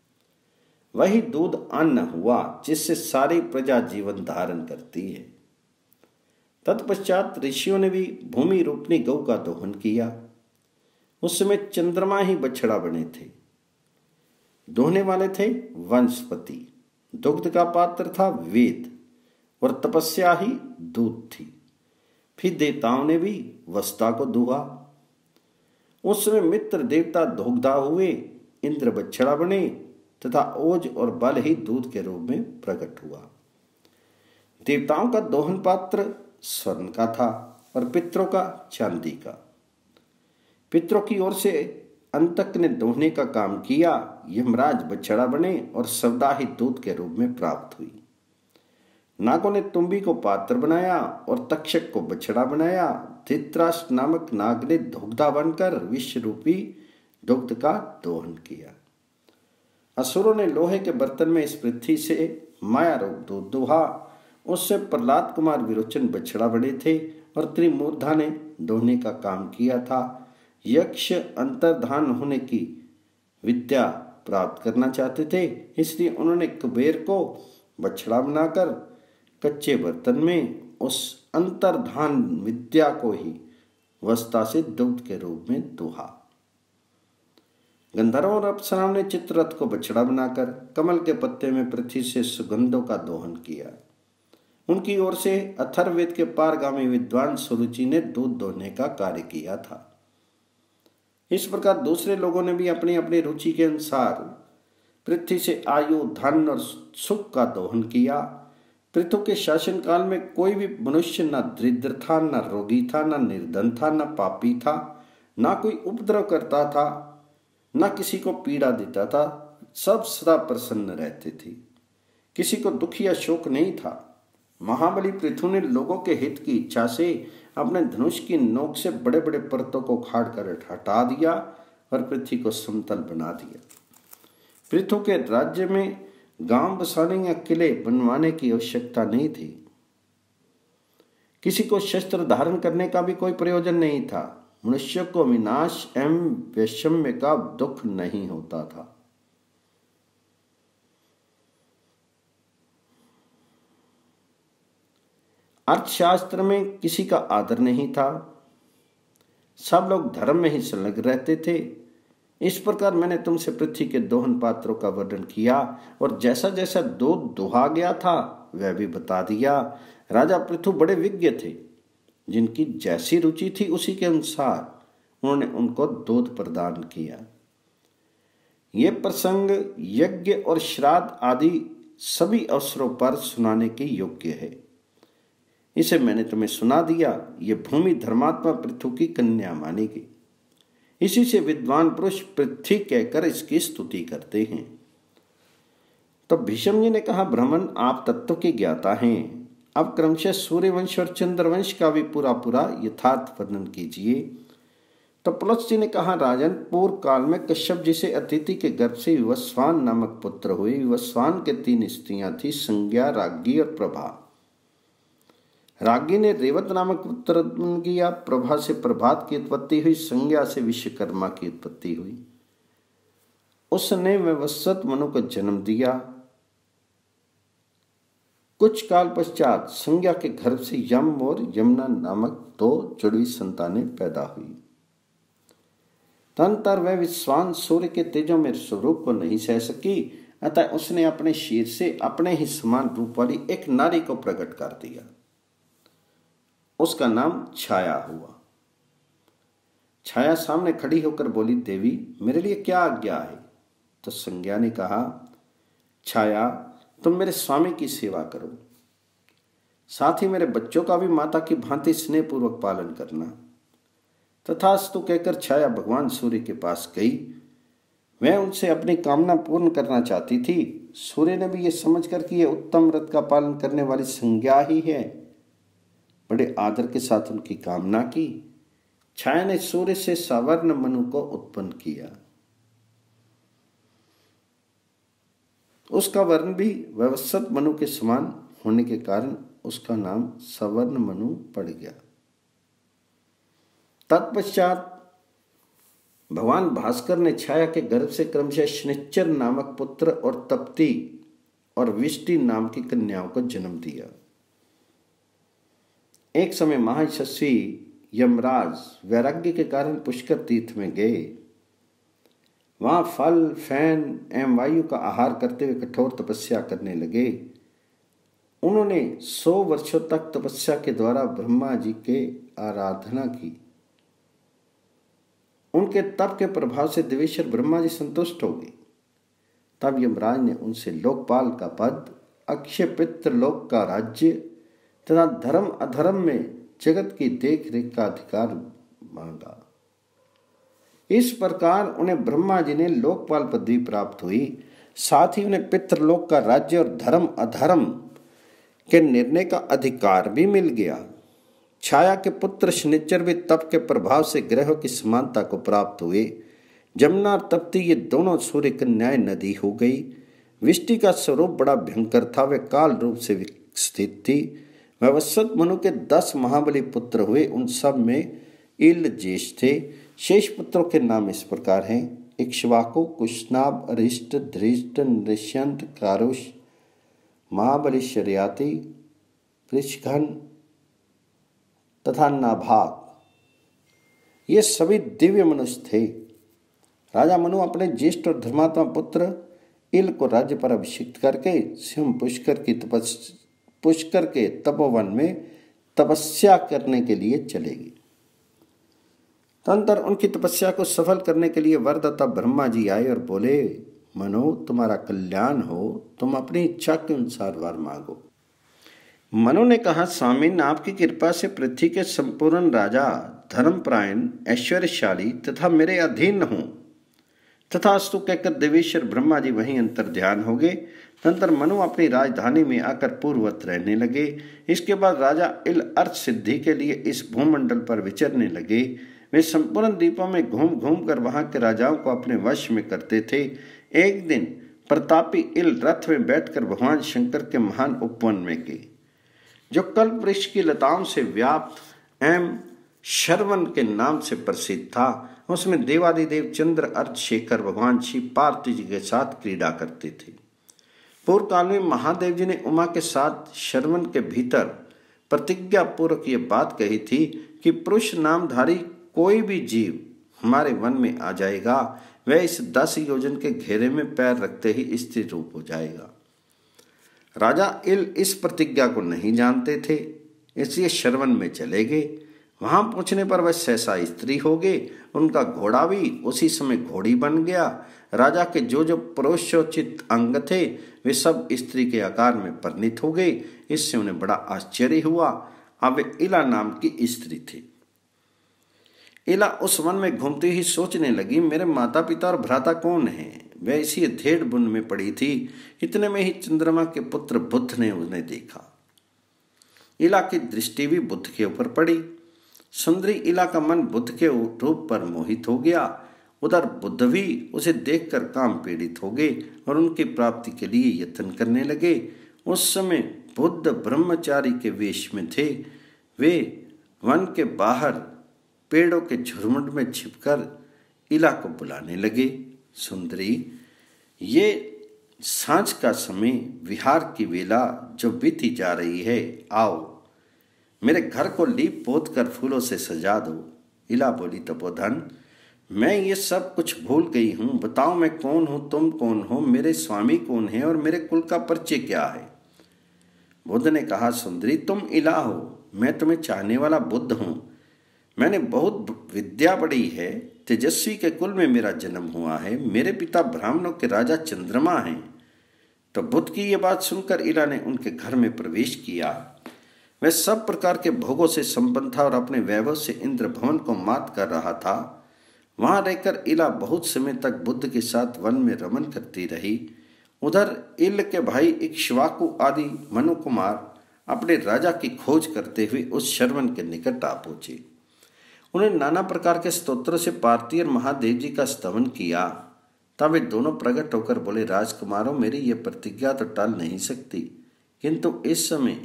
वही दूध अन्न हुआ जिससे सारी प्रजा जीवन धारण करती है। तत्पश्चात ऋषियों ने भी भूमि रूपनी गौ का दोहन किया। उस समय चंद्रमा ही बछड़ा बने थे। दोहने वाले थे वंशपति, दुग्ध का पात्र था वेद और तपस्या ही दूध थी। फिर देवताओं ने भी वस्ता को दुहा। उस समय मित्र देवता दुग्धा हुए, इंद्र बछड़ा बने तथा ओज और बल ही दूध के रूप में प्रकट हुआ। देवताओं का दोहन पात्र स्वर्ण का था और पितरों का चांदी का। पितरों की ओर से अंतक ने दोहने का काम किया। यमराज बछड़ा बने और सवदा ही दूध के रूप में प्राप्त हुई। नागों ने तुम्बी को पात्र बनाया और तक्षक को बछड़ा बनाया। धृतराष्ट्र नामक नाग ने दुग्धा बनकर विश्व रूपी दुग्ध का दोहन किया। असुरों ने लोहे के बर्तन में इस पृथ्वी से माया रूप दूध दुहा। उससे प्रहलाद कुमार विरोचन बछड़ा बने थे और त्रिमूर्धा ने दोहने का काम किया था। यक्ष अंतर्धान होने की विद्या प्राप्त करना चाहते थे, इसलिए उन्होंने कुबेर को बछड़ा बनाकर कच्चे बर्तन में उस अंतर्धान विद्या को ही वस्ता से दुग्ध के रूप में दुहा। गंधर्वों और अप्सराओं ने चित्ररथ को बछड़ा बनाकर कमल के पत्ते में पृथ्वी से सुगंधों का दोहन किया। उनकी ओर से अथर्ववेद के पारगामी विद्वान सुरुचि ने दूध दोहने का कार्य किया था। इस प्रकार दूसरे लोगों ने भी अपनी अपनी रुचि के अनुसार पृथ्वी से आयु, धन और सुख का दोहन किया। पृथु के शासन काल में कोई भी मनुष्य न दरिद्र था, न रोगी था, न निर्धन था, न पापी था, न कोई उपद्रव करता था, न किसी को पीड़ा देता था। सब सदा प्रसन्न रहते थे। किसी को दुख या शोक नहीं था। महाबली पृथु ने लोगों के हित की इच्छा से अपने धनुष की नोक से बड़े बड़े पर्वतों को उखाड़ कर हटा दिया और पृथ्वी को समतल बना दिया। पृथु के राज्य में गांव बसाने या किले बनवाने की आवश्यकता नहीं थी। किसी को शस्त्र धारण करने का भी कोई प्रयोजन नहीं था। मनुष्य को विनाश एवं वैषम्य का दुख नहीं होता था। अर्थशास्त्र में किसी का आदर नहीं था। सब लोग धर्म में ही संलग्न रहते थे। इस प्रकार मैंने तुमसे पृथ्वी के दोहन पात्रों का वर्णन किया और जैसा जैसा दूध दुहा गया था वह भी बता दिया। राजा पृथु बड़े विज्ञ थे। जिनकी जैसी रुचि थी उसी के अनुसार उन्होंने उनको दूध प्रदान किया। ये प्रसंग यज्ञ और श्राद्ध आदि सभी अवसरों पर सुनाने के योग्य है। इसे मैंने तुम्हें सुना दिया। ये भूमि धर्मात्मा पृथु की कन्या मानी गई। इसी से विद्वान पुरुष पृथ्वी कहकर इसकी स्तुति करते हैं। तो भीष्म जी ने कहा, ब्राह्मण आप तत्व के ज्ञाता हैं। अब क्रमशः सूर्यवंश और चंद्रवंश का भी पूरा पूरा यथार्थ वर्णन कीजिए। तो पुलत्स्य जी ने कहा, राजन पूर्व काल में कश्यप जी से अतिथि के गर्भ से विवस्वान नामक पुत्र हुए। विवस्वान के तीन स्त्रियां थी, संज्ञा, राज्ञी और प्रभा। राज्ञी ने रेवत नामक पुत्र उत्पन्न किया। प्रभा से प्रभात की उत्पत्ति हुई। संज्ञा से विश्वकर्मा की उत्पत्ति हुई। उसने वैवस्वत मनु को जन्म दिया। कुछ काल पश्चात संज्ञा के गर्भ से यम और यमुना नामक दो जुड़वी संतानें पैदा हुई। तदनंतर वह विश्वान सूर्य के तेजों में स्वरूप को नहीं सह सकी, अतः उसने अपने शीर से अपने ही समान रूप वाली एक नारी को प्रकट कर दिया। उसका नाम छाया हुआ। छाया सामने खड़ी होकर बोली, देवी मेरे लिए क्या आज्ञा है? तो संज्ञा ने कहा, छाया तुम मेरे स्वामी की सेवा करो, साथ ही मेरे बच्चों का भी माता की भांति स्नेहपूर्वक पालन करना। तथास्तु कहकर छाया भगवान सूर्य के पास गई। वह उनसे अपनी कामना पूर्ण करना चाहती थी। सूर्य ने भी यह समझकर कि यह उत्तम व्रत का पालन करने वाली संज्ञा ही है, बड़े आदर के साथ उनकी कामना की। छाया ने सूर्य से सवर्ण मनु को उत्पन्न किया। उसका वर्ण भी वैवस्वत मनु के समान होने के कारण उसका नाम सवर्ण मनु पड़ गया। तत्पश्चात भगवान भास्कर ने छाया के गर्भ से क्रमशः शनिश्चर नामक पुत्र और तप्ती और विष्टि नाम की कन्याओं को जन्म दिया। एक समय महयशस्वी यमराज वैराग्य के कारण पुष्कर तीर्थ में गए। वहां फल, फैन एवं वायु का आहार करते हुए कठोर तपस्या करने लगे। उन्होंने सौ वर्षों तक तपस्या के द्वारा ब्रह्मा जी के आराधना की। उनके तप के प्रभाव से देवेश्वर ब्रह्मा जी संतुष्ट हो गए। तब यमराज ने उनसे लोकपाल का पद, अक्षय पितृलोक का राज्य तथा धर्म अधर्म में जगत की देख रेख का अधिकार मांगा। इस प्रकार उन्हें ब्रह्मा जी ने लोकपाल पदवी प्राप्त हुई। साथ ही उन्हें पितृलोक का राज्य और धर्म अधर्म के निर्णय का अधिकार भी मिल गया। छाया के पुत्र शनिचर भी तप के प्रभाव से ग्रहों की समानता को प्राप्त हुए। जमुना और तप्ती ये दोनों सूर्य कन्याएं नदी हो गई। विष्टि का स्वरूप बड़ा भयंकर था, वे काल रूप से विकसित थी। वैवस्वत मनु के दस महाबली पुत्र हुए। उन सब में इल ज्येष्ठ थे। शेष पुत्रों के नाम इस प्रकार हैं, इक्ष्वाकु, कुशनाभ, अरिष्ट, धृष्ट, नृष्यंत, कारुष, महाबली, शर्याति, पृषघन तथा नाभाग। ये सभी दिव्य मनुष्य थे। राजा मनु अपने ज्येष्ठ और धर्मात्मा पुत्र इल को राज्य पर अभिषिक्त करके स्वयं पुष्कर की तपस् पुष्कर के तपोवन में तपस्या करने के लिए चलेगी। तदनंतर उनकी तपस्या को सफल करने के लिए वरदाता ब्रह्मा जी आए और बोले, मनु तुम्हारा कल्याण हो, तुम अपनी इच्छा के अनुसार वर मांगो। मनु ने कहा, स्वामिन आपकी कृपा से पृथ्वी के संपूर्ण राजा धर्मपरायण ऐश्वर्यशाली तथा मेरे अधीन हों। तथास्तु कहकर देवेश्वर ब्रह्मा जी वहीं अंतर ध्यान हो गए। तदनंतर मनु अपनी राजधानी में आकर पूर्ववत रहने लगे। इसके बाद राजा इल अर्थ सिद्धि के लिए इस भूमंडल पर विचरने लगे। वे संपूर्ण द्वीपों में घूम घूम कर वहां के राजाओं को अपने वश में करते थे। एक दिन प्रतापी इल रथ में बैठकर भगवान शंकर के महान उपवन में गए, जो कल्प वृक्ष की लताओं से व्याप्त एवं शरवण के नाम से प्रसिद्ध था। उसमें देवादिदेव चंद्र अर्ध शेखर भगवान शिव पार्वती जी के साथ क्रीड़ा करते थे। पूर्व काल में महादेव जी ने उमा के साथ शरवण के भीतर प्रतिज्ञा पूर्वक ये बात कही थी कि पुरुष नामधारी कोई भी जीव हमारे वन में आ जाएगा, वह इस दस योजन के घेरे में पैर रखते ही स्त्री रूप हो जाएगा। राजा इल इस प्रतिज्ञा को नहीं जानते थे, इसलिए शरवण में चले गए। वहां पहुंचने पर वह सहसा स्त्री हो गए। उनका घोड़ा भी उसी समय घोड़ी बन गया। राजा के जो जो पुरुषोचित अंग थे वे सब स्त्री के आकार में परिणित हो गए। इससे उन्हें बड़ा आश्चर्य हुआ। अब वे इला नाम की स्त्री थी। इला उस वन में घूमती ही सोचने लगी, मेरे माता पिता और भ्राता कौन हैं? वह इसी अधेड़ बुन में पड़ी थी। इतने में ही चंद्रमा के पुत्र बुद्ध ने उन्हें देखा। इला की दृष्टि भी बुद्ध के ऊपर पड़ी। सुंदरी इला का मन बुद्ध के रूप पर मोहित हो गया। उधर बुद्ध भी उसे देखकर काम पीड़ित हो गए और उनकी प्राप्ति के लिए यत्न करने लगे। उस समय बुद्ध ब्रह्मचारी के वेश में थे। वे वन के बाहर पेड़ों के झुरमुट में छिपकर इला को बुलाने लगे, सुंदरी, ये सांझ का समय, विहार की वेला जो बीती जा रही है, आओ मेरे घर को लीप पोत कर फूलों से सजा दो। इला बोली, तपोधन, मैं ये सब कुछ भूल गई हूँ। बताओ मैं कौन हूँ, तुम कौन हो, मेरे स्वामी कौन है और मेरे कुल का परिचय क्या है? बुद्ध ने कहा, सुंदरी, तुम इला हो, मैं तुम्हें चाहने वाला बुद्ध हूँ। मैंने बहुत विद्या पढ़ी है। तेजस्वी के कुल में मेरा जन्म हुआ है। मेरे पिता ब्राह्मणों के राजा चंद्रमा हैं। तो बुद्ध की ये बात सुनकर इला ने उनके घर में प्रवेश किया। वह सब प्रकार के भोगों से संपन्न था और अपने वैभव से इंद्र भवन को मात कर रहा था। वहां रहकर इला बहुत समय तक बुद्ध के साथ वन में रमन करती रही। उधर इल के भाई इक्ष्वाकु आदि मनु कुमार अपने राजा की खोज करते हुए उस शरवण के निकट आ पहुंचे। उन्हें नाना प्रकार के स्तोत्रों से पार्थिव महादेव जी का स्तवन किया। तब वे दोनों प्रकट होकर बोले, राजकुमारों, मेरी ये प्रतिज्ञा तो टल नहीं सकती, किंतु इस समय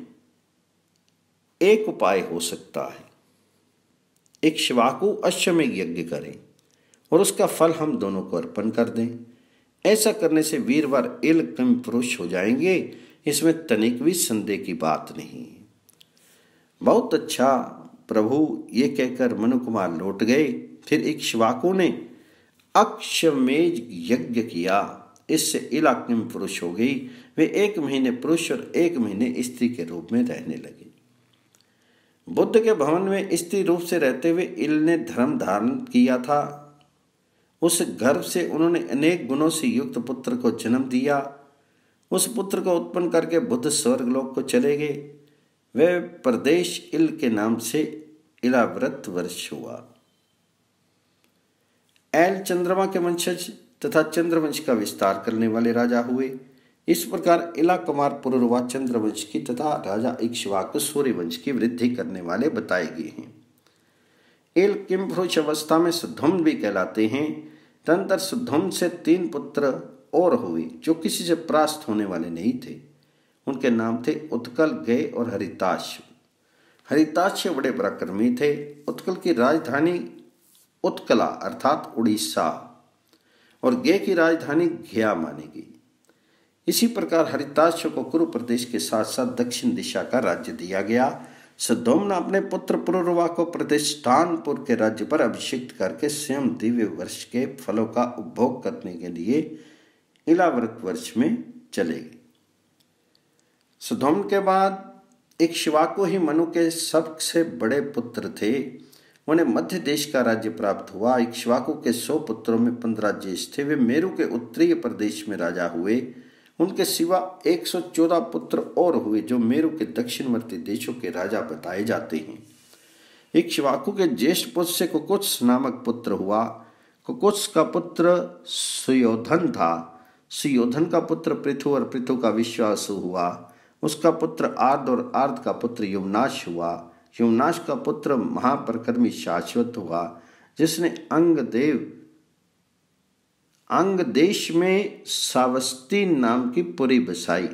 एक उपाय हो सकता है। इक्ष्वाकु अश्वमेध यज्ञ करें और उसका फल हम दोनों को अर्पण कर दें। ऐसा करने से वीरवर इल कम पुरुष हो जाएंगे, इसमें तनिक भी संदेह की बात नहीं। बहुत अच्छा प्रभु, ये कहकर मनु कुमार लौट गए। फिर इक्ष्वाकु ने अश्वमेध यज्ञ किया। इससे इला किम पुरुष हो गई। वे एक महीने पुरुष और एक महीने स्त्री के रूप में रहने लगे। बुद्ध के भवन में स्त्री रूप से रहते हुए इल ने धर्म धारण किया था। उस गर्भ से उन्होंने अनेक गुणों से युक्त पुत्र को जन्म दिया। उस पुत्र को उत्पन्न करके बुद्ध स्वर्गलोक को चले गए। वह प्रदेश इल के नाम से इलाव्रत वर्ष हुआ। एल चंद्रमा के वंशज तथा चंद्रवंश का विस्तार करने वाले राजा हुए। इस प्रकार इला कुमार पुरुरवा चंद्रवंश की तथा राजा इक्ष्वाकु सूर्यवंश की वृद्धि करने वाले बताए गए हैं। इल किमपुरुष अवस्था में सुधुम भी कहलाते हैं। तदनंतर सुधुम से तीन पुत्र और हुए जो किसी से परास्त होने वाले नहीं थे। उनके नाम थे उत्कल, गय और हरिताक्ष। हरिताक्ष बड़े पराक्रमी थे। उत्कल की राजधानी उत्कला अर्थात उड़ीसा और गय की राजधानी गया मानी गई। इसी प्रकार हरिताक्ष को कुरु प्रदेश के साथ साथ दक्षिण दिशा का राज्य दिया गया। सद्धोमन अपने पुत्र पुरुरवा को प्रतिष्ठानपुर के राज्य पर अभिषिक्त करके स्वयं दिव्य वर्ष के फलों का उपभोग करने के लिए इलाव्रत वर्ष में चले गए। सद्धोमन के बाद इक्ष्वाकु ही मनु के सबसे बड़े पुत्र थे। उन्हें मध्य देश का राज्य प्राप्त हुआ। इक्ष्वाकु के सौ पुत्रों में पंद्रह ज्येष्ठ थे। वे मेरु के उत्तरीय प्रदेश में राजा हुए। उनके सिवा एक सौ चौदह पुत्र और हुए जो मेरु के दक्षिणवर्ती देशों के राजा बताए जाते हैं। इक्ष्वाकु के ज्येष्ठ पुत्र से कुकुत्स नामक पुत्र हुआ। कुकुत्स का पुत्र सुयोधन था। सुयोधन का पुत्र पृथु और पृथु का विश्वासु हुआ। उसका पुत्र आर्द और आर्द का पुत्र युमनाश हुआ। युमनाश का पुत्र महापरकर्मी शाश्वत हुआ, जिसने अंगदेव अंग देश में सावस्ती नाम की पुरी बसाई।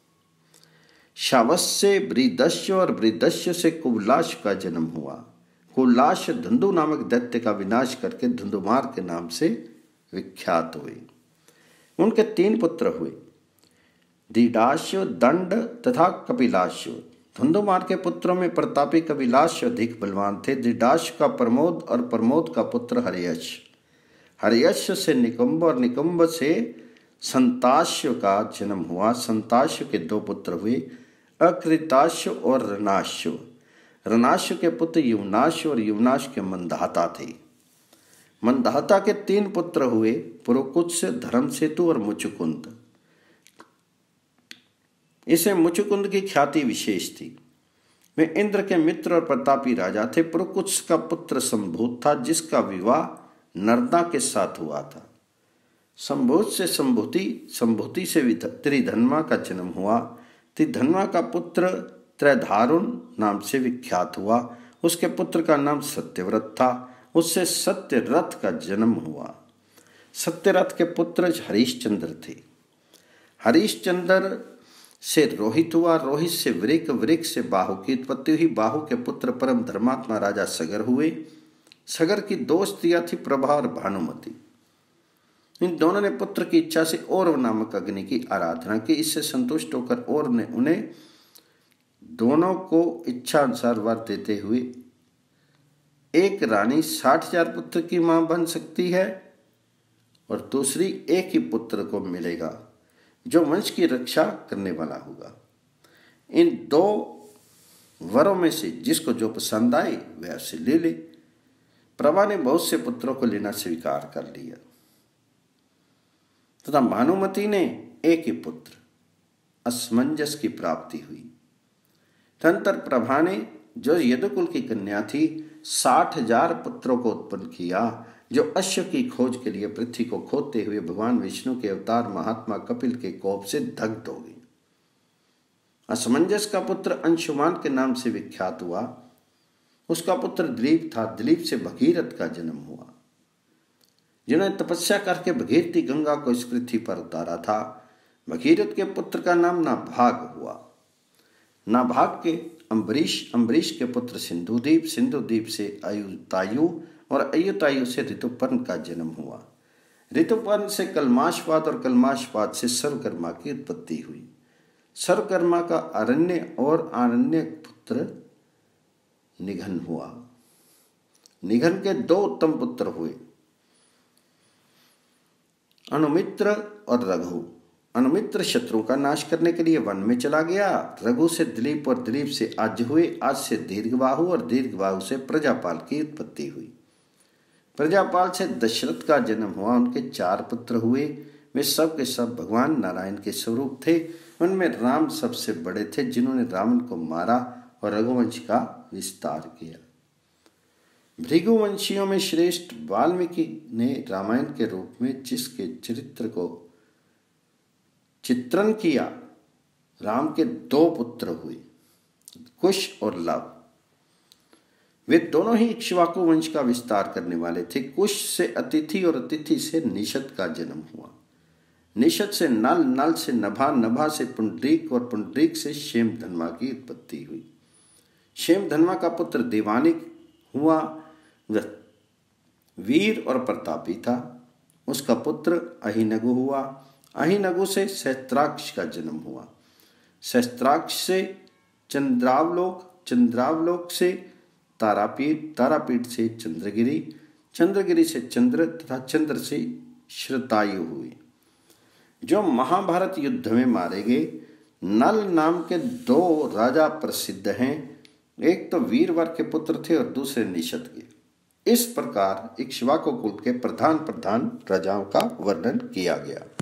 शावस से बृहदस्य और बृहदस्य से कुबलाश का जन्म हुआ। कुबलाश धुंधु नामक दैत्य का विनाश करके धुंधुमार के नाम से विख्यात हुए। उनके तीन पुत्र हुए, दीडाश्य, दंड तथा कपिलाश्य। धुंधुमार के पुत्रों में प्रतापी कपिलाश्य अधिक बलवान थे। दीडाश्य का प्रमोद और प्रमोद का पुत्र हर्यश। हर्यश से निकुंभ और निकुंभ से संताश्य का जन्म हुआ। संताश्य के दो पुत्र हुए, अकृताश्य और रणाश्य। रणाश्य के पुत्र युवनाश और युवनाश के मंदाता थे। मंदाता के तीन पुत्र हुए, पुरुकुत्स, धर्मसेतु और मुचुकुंद। इसे मुचुकुंद की ख्याति विशेष थी। वे इंद्र के मित्र और प्रतापी राजा थे। पुरुकुत्स का पुत्र संभूत था, जिसका विवाह नर्दा के साथ हुआ था। संभूत से संभूति, संभूति से त्रिधन्वा का जन्म हुआ। त्रिधन्वा का पुत्र त्रैधारुण नाम से विख्यात हुआ। उसके पुत्र का नाम सत्यव्रत था। उससे सत्यरथ का जन्म हुआ। सत्यरथ के पुत्र हरीशचंद्र थे। हरीशचंद्र से रोहित हुआ। रोहित से वृक, वृक से बाहु की उत्पत्ति हुई। बाहु के पुत्र परम धर्मात्मा राजा सगर हुए। सगर की दो स्त्रियां थी, प्रभा और भानुमति। इन दोनों ने पुत्र की इच्छा से औरव नामक अग्नि की आराधना की। इससे संतुष्ट होकर और ने उन्हें दोनों को इच्छा अनुसार वर देते हुए एक रानी साठ हजार पुत्र की मां बन सकती है और दूसरी एक ही पुत्र को मिलेगा जो वंश की रक्षा करने वाला होगा। इन दो वरों में से जिसको जो पसंद आए वह उसे ले ले। प्रभा ने बहुत से पुत्रों को लेना स्वीकार कर लिया तथा भानुमति ने एक ही पुत्र असमंजस की प्राप्ति हुई। तदंतर प्रभा ने, जो यदुकुल की कन्या थी, साठ हजार पुत्रों को उत्पन्न किया, जो अश्व की खोज के लिए पृथ्वी को खोदते हुए भगवान विष्णु के अवतार महात्मा कपिल के कोप से दग्ध हो गई। असमंजस का पुत्र अंशुमान के नाम से विख्यात हुआ। उसका पुत्र दिलीप था। दिलीप से भगीरथ का जन्म हुआ, जिन्होंने तपस्या करके भगीरथी गंगा को इस पृथ्वी पर उतारा था। भगीरथ के पुत्र का नाम नाभाग हुआ। नाभाग के अम्बरीश, अम्बरीश के पुत्र सिंधुदीप, सिंधुदीप से अयुतायु और अयुतायु से ऋतुपर्ण का जन्म हुआ। ऋतुपर्ण से कलमाशपाद और कलमाशपाद से सर्वकर्मा की उत्पत्ति हुई। सर्वकर्मा का अरण्य और आरण्य पुत्र निघन हुआ। निघन के दो उत्तम पुत्र हुए, अनुमित्र और रघु। अनुमित्र शत्रु का नाश करने के लिए वन में चला गया। रघु से दिलीप और दिलीप से आज हुए। आज से दीर्घबाहु और दीर्घबाहु से प्रजापाल की उत्पत्ति हुई। प्रजापाल से दशरथ का जन्म हुआ। उनके चार पुत्र हुए। वे सब के सब भगवान नारायण के स्वरूप थे। उनमें राम सबसे बड़े थे, जिन्होंने रावण को मारा और रघुवंश का विस्तार किया। भृगुवंशियों में श्रेष्ठ वाल्मीकि ने रामायण के रूप में जिसके चरित्र को चित्रण किया, राम के दो पुत्र हुए, कुश और लव। वे दोनों ही इक्ष्वाकु वंश का विस्तार करने वाले थे। कुश से अतिथि और अतिथि से निषद का जन्म हुआ। निषद से नल, नल से नभा, नभा से पुंडरीक और पुंडरीक से क्षेमधन्वा की उत्पत्ति हुई। क्षेमधन्वा का पुत्र देवानिक हुआ। वह वीर और प्रतापी था। उसका पुत्र अहिनगु हुआ। अहिनगु से सहस्त्राक्ष का जन्म हुआ। सहस्त्राक्ष से चंद्रावलोक चंद्रावलोक से तारापीठ, तारापीठ से चंद्रगिरी, चंद्रगिरी से चंद्र तथा चंद्र से श्रुतायु हुए, जो महाभारत युद्ध में मारे गए। नल नाम के दो राजा प्रसिद्ध हैं, एक तो वीरवर के पुत्र थे और दूसरे निषद के। इस प्रकार इक्ष्वाकु कुल के प्रधान प्रधान राजाओं का वर्णन किया गया।